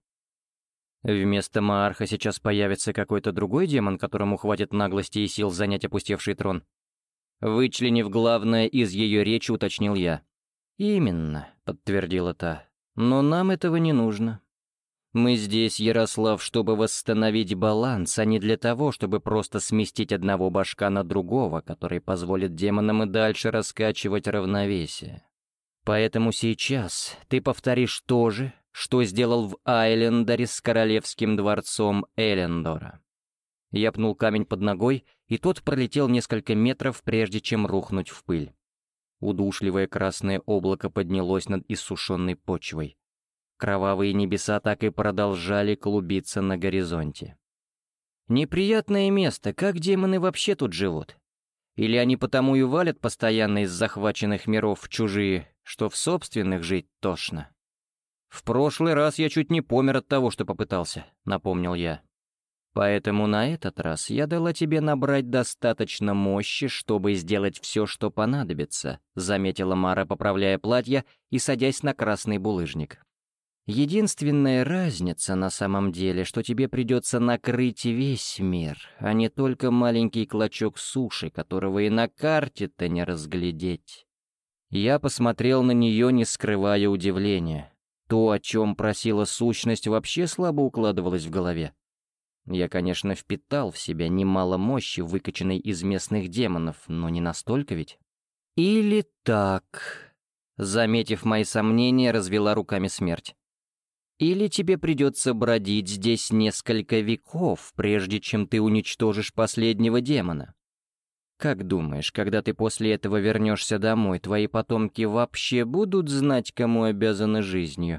Вместо Маарха сейчас появится какой-то другой демон, которому хватит наглости и сил занять опустевший трон. Вычленив главное из ее речи, уточнил я. «Именно», — подтвердила та, — «но нам этого не нужно. Мы здесь, Ярослав, чтобы восстановить баланс, а не для того, чтобы просто сместить одного башка на другого, который позволит демонам и дальше раскачивать равновесие. Поэтому сейчас ты повторишь то же, что сделал в Айлендоре с королевским дворцом Элендора». Я пнул камень под ногой, и тот пролетел несколько метров, прежде чем рухнуть в пыль. Удушливое красное облако поднялось над иссушенной почвой. Кровавые небеса так и продолжали клубиться на горизонте. Неприятное место, как демоны вообще тут живут? Или они потому и валят постоянно из захваченных миров в чужие, что в собственных жить тошно? В прошлый раз я чуть не помер от того, что попытался, напомнил я. Поэтому на этот раз я дала тебе набрать достаточно мощи, чтобы сделать все, что понадобится», — заметила Мара, поправляя платье и садясь на красный булыжник. «Единственная разница на самом деле, что тебе придется накрыть весь мир, а не только маленький клочок суши, которого и на карте-то не разглядеть». Я посмотрел на нее, не скрывая удивления. То, о чем просила сущность, вообще слабо укладывалось в голове. Я, конечно, впитал в себя немало мощи, выкачанной из местных демонов, но не настолько ведь. Или так, заметив мои сомнения, развела руками смерть. Или тебе придется бродить здесь несколько веков, прежде чем ты уничтожишь последнего демона. Как думаешь, когда ты после этого вернешься домой, твои потомки вообще будут знать, кому обязаны жизнью?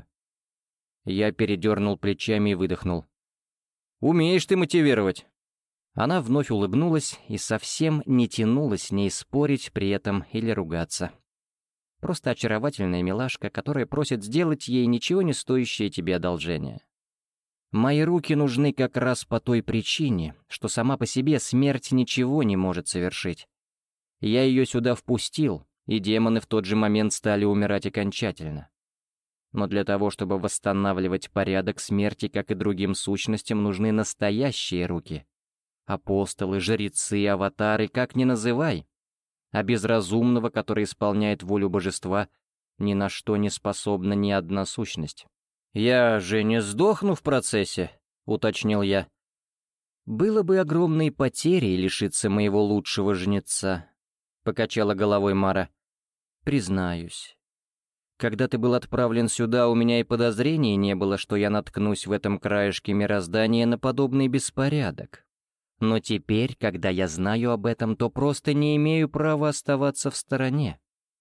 Я передернул плечами и выдохнул. «Умеешь ты мотивировать». Она вновь улыбнулась и совсем не тянула с ней спорить при этом или ругаться. Просто очаровательная милашка, которая просит сделать ей ничего не стоящее тебе одолжение. Мои руки нужны как раз по той причине, что сама по себе смерть ничего не может совершить. Я ее сюда впустил, и демоны в тот же момент стали умирать окончательно. Но для того, чтобы восстанавливать порядок смерти, как и другим сущностям, нужны настоящие руки. Апостолы, жрецы, аватары, как ни называй. А без разумного, который исполняет волю божества, ни на что не способна ни одна сущность. «Я же не сдохну в процессе», — уточнил я. «Было бы огромной потерей лишиться моего лучшего жнеца», — покачала головой Мара. «Признаюсь. Когда ты был отправлен сюда, у меня и подозрений не было, что я наткнусь в этом краешке мироздания на подобный беспорядок. Но теперь, когда я знаю об этом, то просто не имею права оставаться в стороне.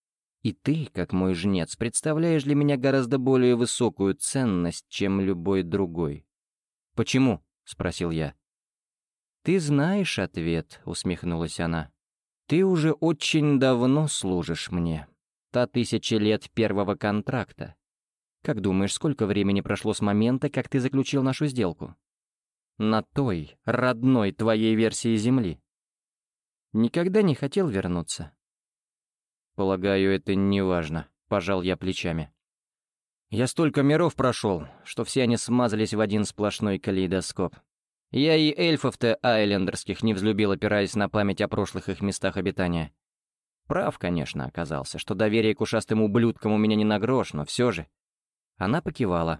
И ты, как мой жнец, представляешь для меня гораздо более высокую ценность, чем любой другой. «Почему?» — спросил я. «Ты знаешь ответ», — усмехнулась она. «Ты уже очень давно служишь мне. Та тысяча лет первого контракта. Как думаешь, сколько времени прошло с момента, как ты заключил нашу сделку? На той, родной твоей версии Земли. Никогда не хотел вернуться?» «Полагаю, это не важно», — пожал я плечами. «Я столько миров прошел, что все они смазались в один сплошной калейдоскоп. Я и эльфов-то айлендерских не взлюбил, опираясь на память о прошлых их местах обитания. Прав, конечно, оказался, что доверие к ушастым ублюдкам у меня не на грош, но все же». Она покивала.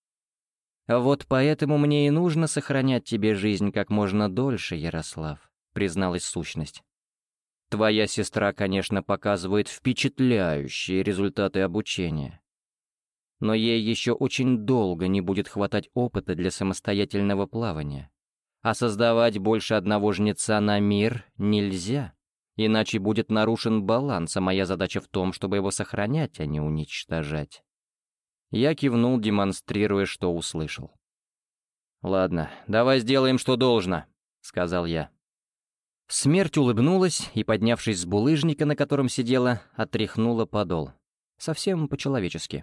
«Вот поэтому мне и нужно сохранять тебе жизнь как можно дольше, Ярослав», — призналась сущность. «Твоя сестра, конечно, показывает впечатляющие результаты обучения. Но ей еще очень долго не будет хватать опыта для самостоятельного плавания. А создавать больше одного жнеца на мир нельзя, иначе будет нарушен баланс, а моя задача в том, чтобы его сохранять, а не уничтожать». Я кивнул, демонстрируя, что услышал. «Ладно, давай сделаем, что должно», — сказал я. Смерть улыбнулась и, поднявшись с булыжника, на котором сидела, отряхнула подол. Совсем по-человечески.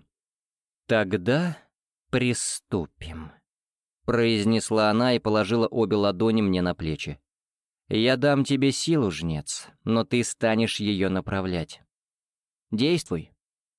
«Тогда приступим», — произнесла она и положила обе ладони мне на плечи. «Я дам тебе силу, жнец, но ты станешь ее направлять. Действуй».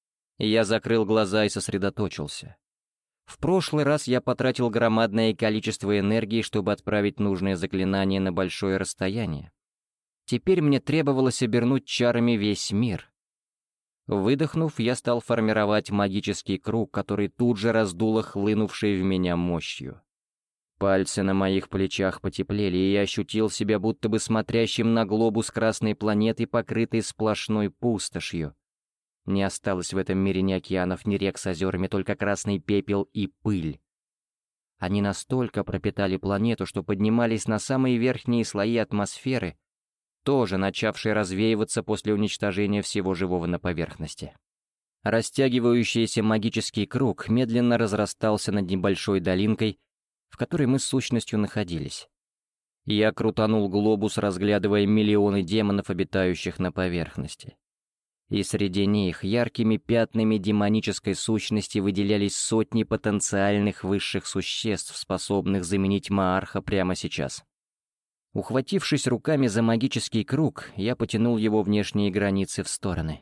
Я закрыл глаза и сосредоточился. В прошлый раз я потратил громадное количество энергии, чтобы отправить нужное заклинание на большое расстояние. Теперь мне требовалось обернуть чарами весь мир. Выдохнув, я стал формировать магический круг, который тут же раздуло хлынувшей в меня мощью. Пальцы на моих плечах потеплели, и я ощутил себя будто бы смотрящим на глобус красной планеты, покрытой сплошной пустошью. Не осталось в этом мире ни океанов, ни рек с озерами, только красный пепел и пыль. Они настолько пропитали планету, что поднимались на самые верхние слои атмосферы, тоже начавшие развеиваться после уничтожения всего живого на поверхности. Растягивающийся магический круг медленно разрастался над небольшой долинкой, в которой мы с сущностью находились. Я крутанул глобус, разглядывая миллионы демонов, обитающих на поверхности. И среди них яркими пятнами демонической сущности выделялись сотни потенциальных высших существ, способных заменить Маарха прямо сейчас. Ухватившись руками за магический круг, я потянул его внешние границы в стороны.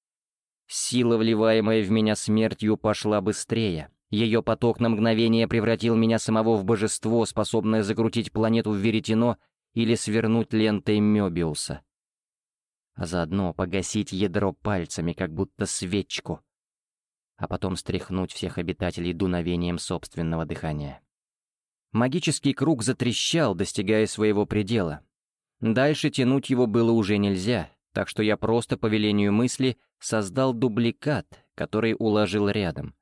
Сила, вливаемая в меня смертью, пошла быстрее. Ее поток на мгновение превратил меня самого в божество, способное закрутить планету в веретено или свернуть лентой Мёбиуса. А заодно погасить ядро пальцами, как будто свечку, а потом стряхнуть всех обитателей дуновением собственного дыхания. Магический круг затрещал, достигая своего предела. Дальше тянуть его было уже нельзя, так что я просто по велению мысли создал дубликат, который уложил рядом.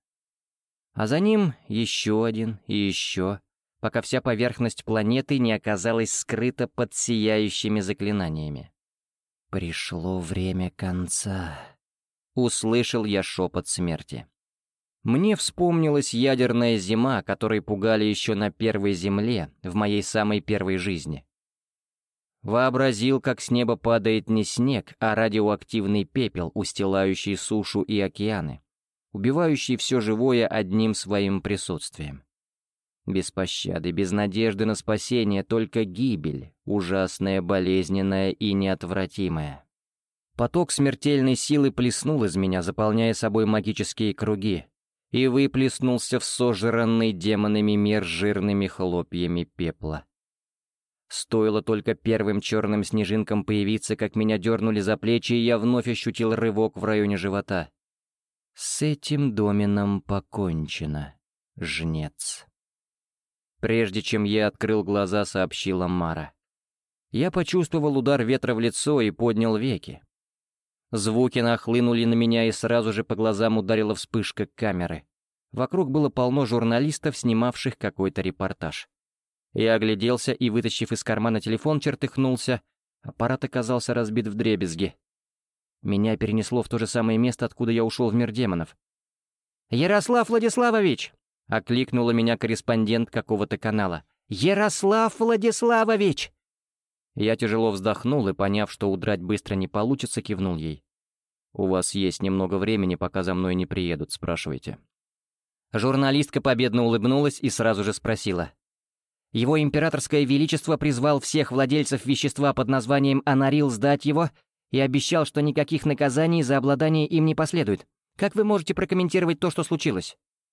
А за ним еще один и еще, пока вся поверхность планеты не оказалась скрыта под сияющими заклинаниями. «Пришло время конца», — услышал я шепот смерти. Мне вспомнилась ядерная зима, которой пугали еще на первой земле, в моей самой первой жизни. Вообразил, как с неба падает не снег, а радиоактивный пепел, устилающий сушу и океаны, убивающий все живое одним своим присутствием. Без пощады, без надежды на спасение, только гибель, ужасная, болезненная и неотвратимая. Поток смертельной силы плеснул из меня, заполняя собой магические круги, и выплеснулся в сожранный демонами мир жирными хлопьями пепла. Стоило только первым черным снежинкам появиться, как меня дернули за плечи, и я вновь ощутил рывок в районе живота. «С этим доменом покончено, жнец». Прежде чем я открыл глаза, сообщила Мара. Я почувствовал удар ветра в лицо и поднял веки. Звуки нахлынули на меня, и сразу же по глазам ударила вспышка камеры. Вокруг было полно журналистов, снимавших какой-то репортаж. Я огляделся и, вытащив из кармана телефон, чертыхнулся. Аппарат оказался разбит вдребезги. Меня перенесло в то же самое место, откуда я ушел в мир демонов. «Ярослав Владиславович!» — окликнула меня корреспондент какого-то канала. «Ярослав Владиславович!» Я тяжело вздохнул и, поняв, что удрать быстро не получится, кивнул ей. «У вас есть немного времени, пока за мной не приедут, спрашивайте». Журналистка победно улыбнулась и сразу же спросила. «Его императорское величество призвал всех владельцев вещества под названием анарил сдать его и обещал, что никаких наказаний за обладание им не последует. Как вы можете прокомментировать то, что случилось?»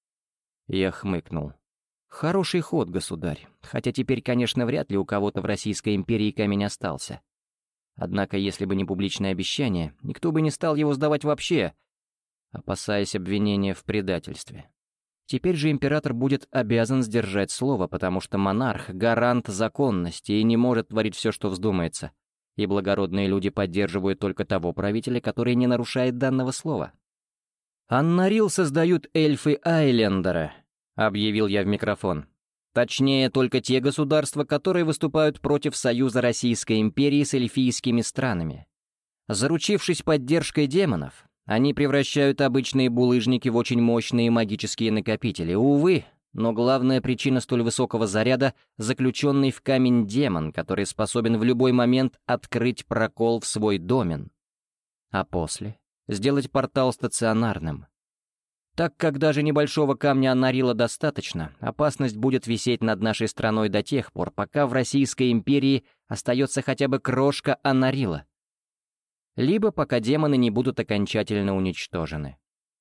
Я хмыкнул. «Хороший ход, государь, хотя теперь, конечно, вряд ли у кого-то в Российской империи камень остался. Однако, если бы не публичное обещание, никто бы не стал его сдавать вообще, опасаясь обвинения в предательстве. Теперь же император будет обязан сдержать слово, потому что монарх — гарант законности и не может творить все, что вздумается, и благородные люди поддерживают только того правителя, который не нарушает данного слова. «Аннарил создают эльфы Айлендера», — объявил я в микрофон. «Точнее, только те государства, которые выступают против союза Российской империи с эльфийскими странами. Заручившись поддержкой демонов, они превращают обычные булыжники в очень мощные магические накопители. Увы, но главная причина столь высокого заряда — заключенный в камень демон, который способен в любой момент открыть прокол в свой домен. А после — сделать портал стационарным. Так как даже небольшого камня анарила достаточно, опасность будет висеть над нашей страной до тех пор, пока в Российской империи остается хотя бы крошка анарила. Либо пока демоны не будут окончательно уничтожены.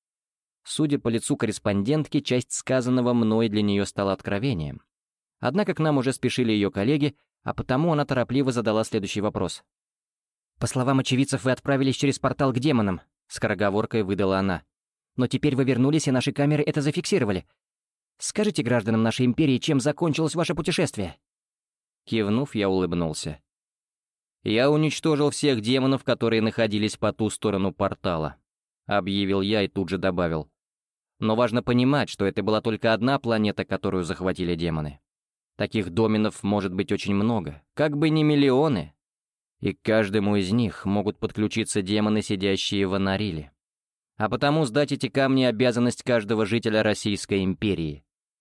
Судя по лицу корреспондентки, часть сказанного мной для нее стала откровением. Однако к нам уже спешили ее коллеги, а потому она торопливо задала следующий вопрос. «По словам очевидцев, вы отправились через портал к демонам», — скороговоркой выдала она. «Но теперь вы вернулись, и наши камеры это зафиксировали. Скажите гражданам нашей империи, чем закончилось ваше путешествие?» Кивнув, я улыбнулся. «Я уничтожил всех демонов, которые находились по ту сторону портала», — объявил я и тут же добавил. «Но важно понимать, что это была только одна планета, которую захватили демоны. Таких доменов может быть очень много, как бы не миллионы, и к каждому из них могут подключиться демоны, сидящие в анариле. А потому сдать эти камни — обязанность каждого жителя Российской империи.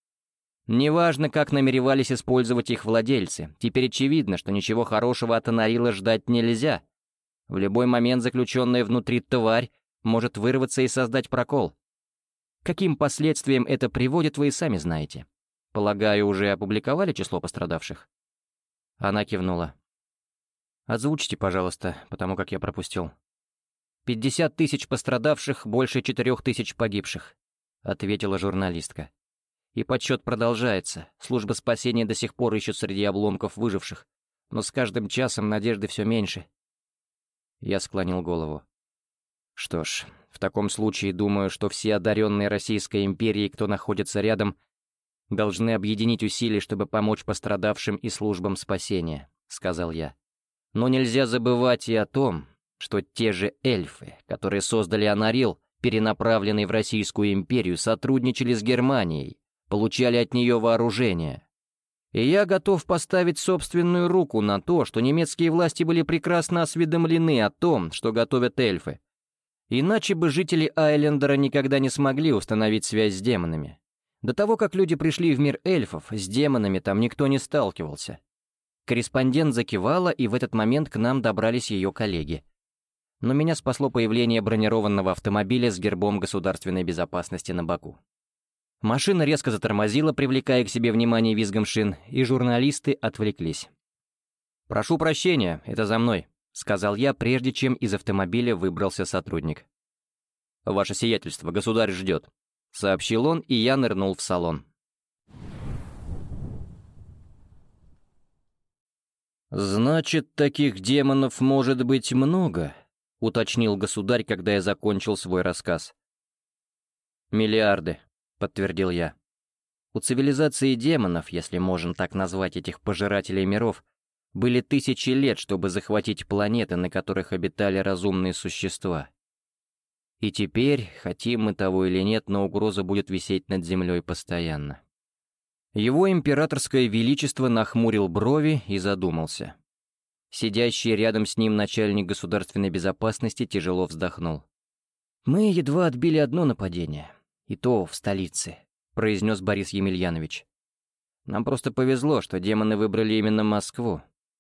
Неважно, как намеревались использовать их владельцы, теперь очевидно, что ничего хорошего от анарила ждать нельзя. В любой момент заключенная внутри тварь может вырваться и создать прокол. Каким последствиям это приводит, вы и сами знаете. Полагаю, уже опубликовали число пострадавших?» Она кивнула. «Озвучьте, пожалуйста, потому как я пропустил». «Пятьдесят тысяч пострадавших, больше четырех тысяч погибших», — ответила журналистка. «И подсчет продолжается. Служба спасения до сих пор ищут среди обломков выживших, но с каждым часом надежды все меньше». Я склонил голову. «Что ж, в таком случае думаю, что все одаренные Российской империи, кто находится рядом, должны объединить усилия, чтобы помочь пострадавшим и службам спасения», — сказал я. «Но нельзя забывать и о том, что те же эльфы, которые создали анарил, перенаправленный в Российскую империю, сотрудничали с Германией, получали от нее вооружение. И я готов поставить собственную руку на то, что немецкие власти были прекрасно осведомлены о том, что готовят эльфы. Иначе бы жители Айлендера никогда не смогли установить связь с демонами. До того, как люди пришли в мир эльфов, с демонами там никто не сталкивался». Корреспондент закивала, и в этот момент к нам добрались ее коллеги. Но меня спасло появление бронированного автомобиля с гербом государственной безопасности на боку. Машина резко затормозила, привлекая к себе внимание визгом шин, и журналисты отвлеклись. «Прошу прощения, это за мной», — сказал я, прежде чем из автомобиля выбрался сотрудник. «Ваше сиятельство, государь ждет», — сообщил он, и я нырнул в салон. «Значит, таких демонов может быть много», — уточнил государь, когда я закончил свой рассказ. «Миллиарды», — подтвердил я. «У цивилизации демонов, если можно так назвать этих пожирателей миров, были тысячи лет, чтобы захватить планеты, на которых обитали разумные существа. И теперь, хотим мы того или нет, но угроза будет висеть над землей постоянно». Его императорское величество нахмурил брови и задумался. Сидящий рядом с ним начальник государственной безопасности тяжело вздохнул. «Мы едва отбили одно нападение, и то в столице», — произнес Борис Емельянович. «Нам просто повезло, что демоны выбрали именно Москву.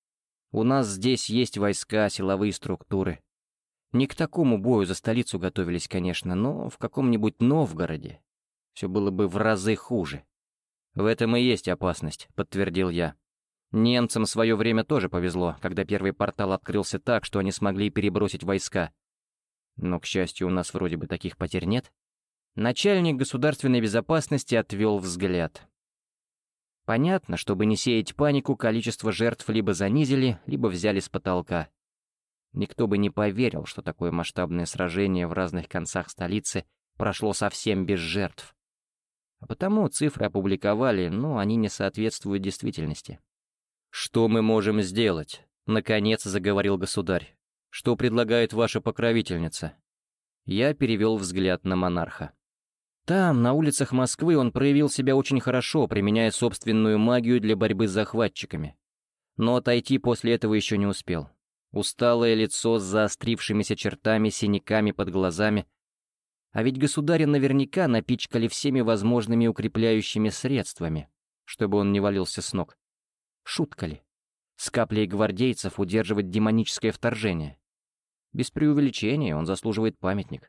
У нас здесь есть войска, силовые структуры. Не к такому бою за столицу готовились, конечно, но в каком-нибудь Новгороде все было бы в разы хуже». «В этом и есть опасность», — подтвердил я. «Немцам в свое время тоже повезло, когда первый портал открылся так, что они смогли перебросить войска. Но, к счастью, у нас вроде бы таких потерь нет». Начальник государственной безопасности отвел взгляд. Понятно, чтобы не сеять панику, количество жертв либо занизили, либо взяли с потолка. Никто бы не поверил, что такое масштабное сражение в разных концах столицы прошло совсем без жертв. А потому цифры опубликовали, но они не соответствуют действительности. «Что мы можем сделать?» — наконец заговорил государь. «Что предлагает ваша покровительница?» Я перевел взгляд на монарха. Там, на улицах Москвы, он проявил себя очень хорошо, применяя собственную магию для борьбы с захватчиками. Но отойти после этого еще не успел. Усталое лицо с заострившимися чертами, синяками под глазами. А ведь государя наверняка напичкали всеми возможными укрепляющими средствами, чтобы он не валился с ног. Шутка ли? С каплей гвардейцев удерживать демоническое вторжение. Без преувеличения, он заслуживает памятник.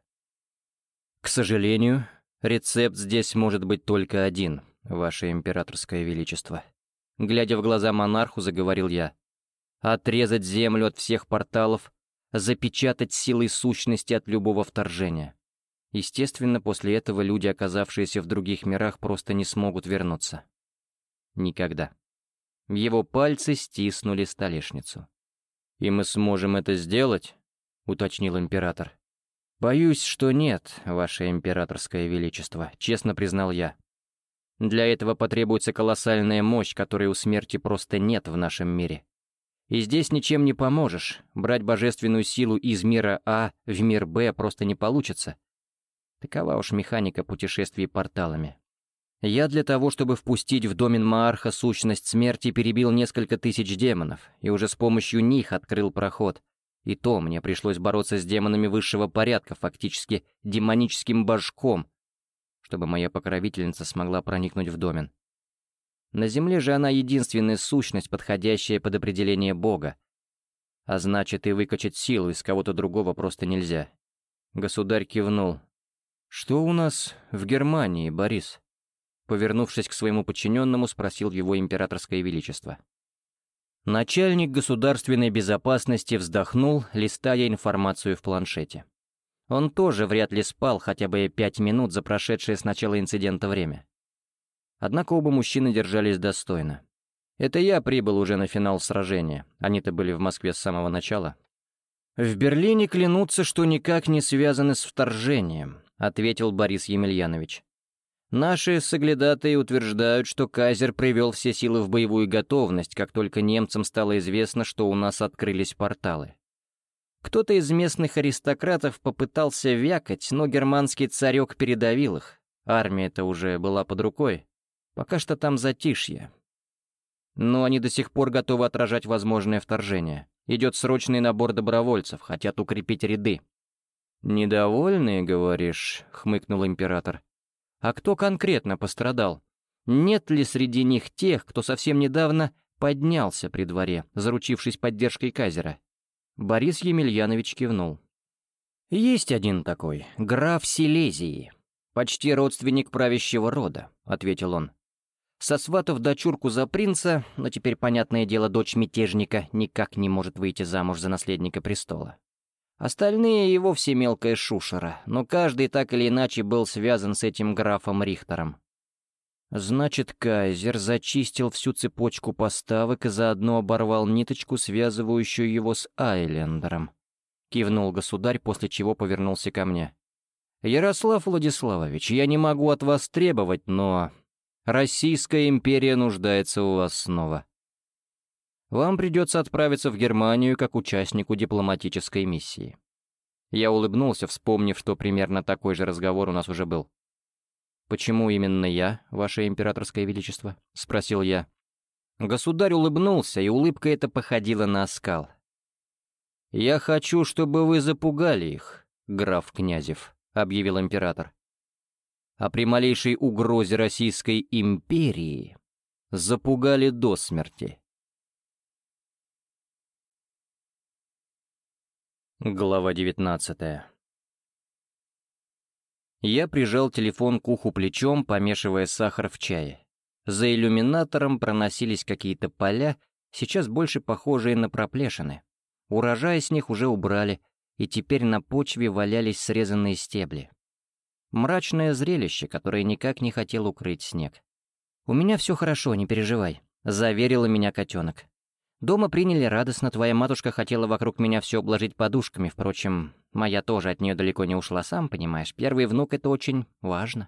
К сожалению, рецепт здесь может быть только один, ваше императорское величество. Глядя в глаза монарху, заговорил я. Отрезать землю от всех порталов, запечатать силой сущности от любого вторжения. Естественно, после этого люди, оказавшиеся в других мирах, просто не смогут вернуться. Никогда. Его пальцы стиснули столешницу. «И мы сможем это сделать?» — уточнил император. «Боюсь, что нет, ваше императорское величество», — честно признал я. «Для этого потребуется колоссальная мощь, которой у смерти просто нет в нашем мире. И здесь ничем не поможешь, брать божественную силу из мира А в мир Б просто не получится. Такова уж механика путешествий порталами. Я для того, чтобы впустить в домен Маарха сущность смерти, перебил несколько тысяч демонов, и уже с помощью них открыл проход. И то мне пришлось бороться с демонами высшего порядка, фактически демоническим божком, чтобы моя покровительница смогла проникнуть в домен. На земле же она единственная сущность, подходящая под определение бога. А значит, и выкачать силу из кого-то другого просто нельзя. Государь кивнул. «Что у нас в Германии, Борис?» Повернувшись к своему подчиненному, спросил его императорское величество. Начальник государственной безопасности вздохнул, листая информацию в планшете. Он тоже вряд ли спал хотя бы пять минут за прошедшее с начала инцидента время. Однако оба мужчины держались достойно. Это я прибыл уже на финал сражения, они-то были в Москве с самого начала. «В Берлине клянутся, что никак не связаны с вторжением», — ответил Борис Емельянович. «Наши соглядатые утверждают, что кайзер привел все силы в боевую готовность, как только немцам стало известно, что у нас открылись порталы. Кто-то из местных аристократов попытался вякать, но германский царек передавил их. Армия-то уже была под рукой. Пока что там затишье. Но они до сих пор готовы отражать возможное вторжение. Идет срочный набор добровольцев, хотят укрепить ряды». «Недовольные, говоришь?» — хмыкнул император. «А кто конкретно пострадал? Нет ли среди них тех, кто совсем недавно поднялся при дворе, заручившись поддержкой кайзера?» Борис Емельянович кивнул. «Есть один такой, граф Силезии, почти родственник правящего рода», — ответил он. «Сосватав дочурку за принца, но теперь, понятное дело, дочь мятежника никак не может выйти замуж за наследника престола. Остальные и вовсе мелкая шушера, но каждый так или иначе был связан с этим графом Рихтером. Значит, кайзер зачистил всю цепочку поставок и заодно оборвал ниточку, связывающую его с Айлендером», — кивнул государь, после чего повернулся ко мне. «Ярослав Владиславович, я не могу от вас требовать, но Российская империя нуждается у вас снова. Вам придется отправиться в Германию как участнику дипломатической миссии». Я улыбнулся, вспомнив, что примерно такой же разговор у нас уже был. «Почему именно я, ваше императорское величество?» — спросил я. Государь улыбнулся, и улыбка эта походила на оскал. «Я хочу, чтобы вы запугали их, граф Князев», — объявил император. «А при малейшей угрозе Российской империи запугали до смерти». Глава девятнадцатая. Я прижал телефон к уху плечом, помешивая сахар в чае. За иллюминатором проносились какие-то поля, сейчас больше похожие на проплешины. Урожай с них уже убрали, и теперь на почве валялись срезанные стебли. Мрачное зрелище, которое никак не хотел укрыть снег. «У меня все хорошо, не переживай», — заверила меня котенок. «Дома приняли радостно, твоя матушка хотела вокруг меня все обложить подушками, впрочем, моя тоже от нее далеко не ушла, сам понимаешь, первый внук — это очень важно».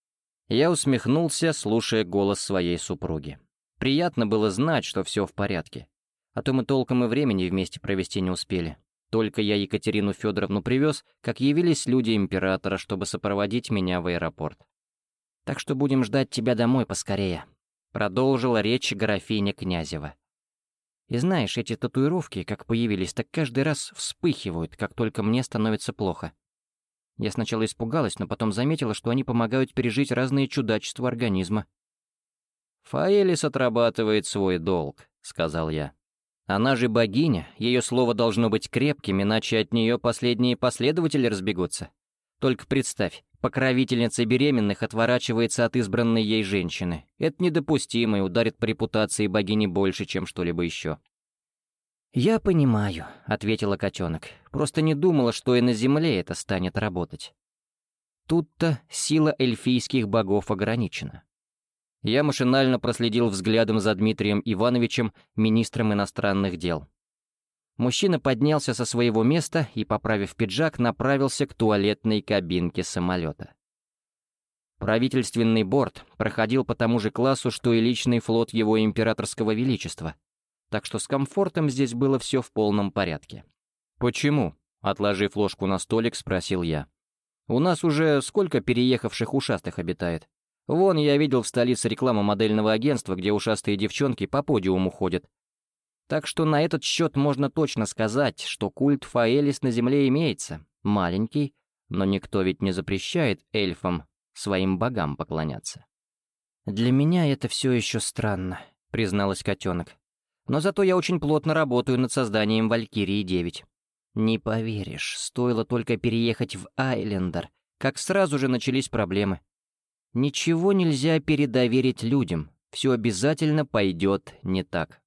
Я усмехнулся, слушая голос своей супруги. Приятно было знать, что все в порядке. А то мы толком и времени вместе провести не успели. Только я Екатерину Федоровну привез, как явились люди императора, чтобы сопроводить меня в аэропорт. «Так что будем ждать тебя домой поскорее», — продолжила речь графиня Князева. «И знаешь, эти татуировки, как появились, так каждый раз вспыхивают, как только мне становится плохо. Я сначала испугалась, но потом заметила, что они помогают пережить разные чудачества организма». «Фаэлис отрабатывает свой долг», — сказал я. «Она же богиня, ее слово должно быть крепким, иначе от нее последние последователи разбегутся. Только представь, покровительница беременных отворачивается от избранной ей женщины. Это недопустимо и ударит по репутации богини больше, чем что-либо еще». «Я понимаю», — ответила котенок. «Просто не думала, что и на земле это станет работать. Тут-то сила эльфийских богов ограничена». Я машинально проследил взглядом за Дмитрием Ивановичем, министром иностранных дел. Мужчина поднялся со своего места и, поправив пиджак, направился к туалетной кабинке самолета. Правительственный борт проходил по тому же классу, что и личный флот его императорского величества, так что с комфортом здесь было все в полном порядке. «Почему?» — отложив ложку на столик, спросил я. «У нас уже сколько переехавших ушастых обитает? Вон, я видел в столице рекламу модельного агентства, где ушастые девчонки по подиуму ходят. Так что на этот счет можно точно сказать, что культ Фаэлис на земле имеется. Маленький, но никто ведь не запрещает эльфам своим богам поклоняться». «Для меня это все еще странно», — призналась котенок. «Но зато я очень плотно работаю над созданием Валькирии девять. Не поверишь, стоило только переехать в Айлендер, как сразу же начались проблемы. Ничего нельзя передоверить людям, все обязательно пойдет не так».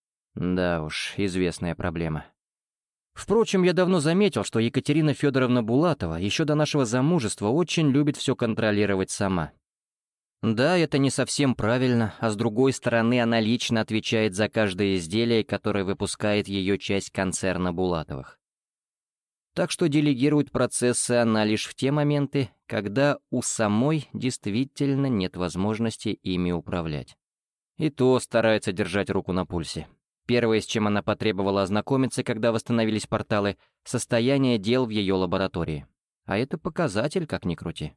Да уж, известная проблема. Впрочем, я давно заметил, что Екатерина Федоровна Булатова еще до нашего замужества очень любит все контролировать сама. Да, это не совсем правильно, а с другой стороны, она лично отвечает за каждое изделие, которое выпускает ее часть концерна Булатовых. Так что делегирует процессы она лишь в те моменты, когда у самой действительно нет возможности ими управлять. И то старается держать руку на пульсе. Первое, с чем она потребовала ознакомиться, когда восстановились порталы, состояние дел в ее лаборатории. А это показатель, как ни крути.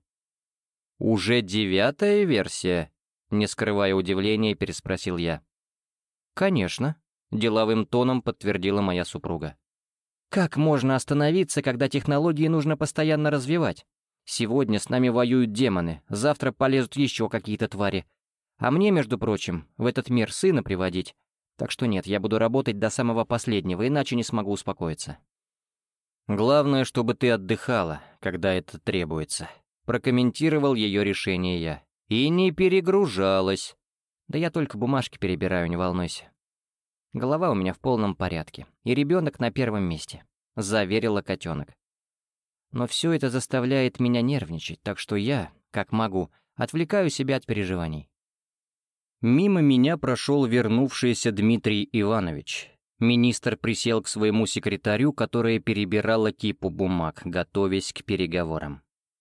«Уже девятая версия?» — не скрывая удивления, переспросил я. «Конечно», — деловым тоном подтвердила моя супруга. «Как можно остановиться, когда технологии нужно постоянно развивать? Сегодня с нами воюют демоны, завтра полезут еще какие-то твари. А мне, между прочим, в этот мир сына приводить. Так что нет, я буду работать до самого последнего, иначе не смогу успокоиться». «Главное, чтобы ты отдыхала, когда это требуется», — прокомментировал ее решение я. «И не перегружалась». «Да я только бумажки перебираю, не волнуйся. Голова у меня в полном порядке, и ребенок на первом месте», — заверила котенок. «Но все это заставляет меня нервничать, так что я, как могу, отвлекаю себя от переживаний». Мимо меня прошел вернувшийся Дмитрий Иванович. Министр присел к своему секретарю, которая перебирала кипу бумаг, готовясь к переговорам.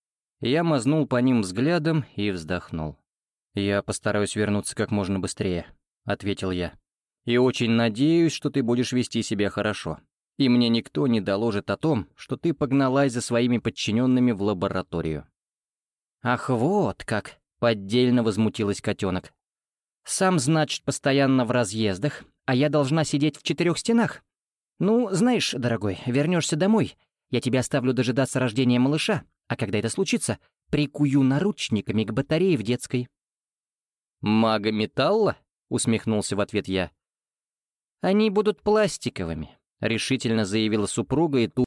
Я мазнул по ним взглядом и вздохнул. «Я постараюсь вернуться как можно быстрее», — ответил я. «И очень надеюсь, что ты будешь вести себя хорошо. И мне никто не доложит о том, что ты погналась за своими подчиненными в лабораторию». «Ах, вот как!» — поддельно возмутилась котенок. «Сам, значит, постоянно в разъездах, а я должна сидеть в четырех стенах? «Ну, знаешь, дорогой, вернешься домой, я тебя оставлю дожидаться рождения малыша, а когда это случится, прикую наручниками к батарее в детской». «Мага металла?» — усмехнулся в ответ я. «Они будут пластиковыми», — решительно заявила супруга и тут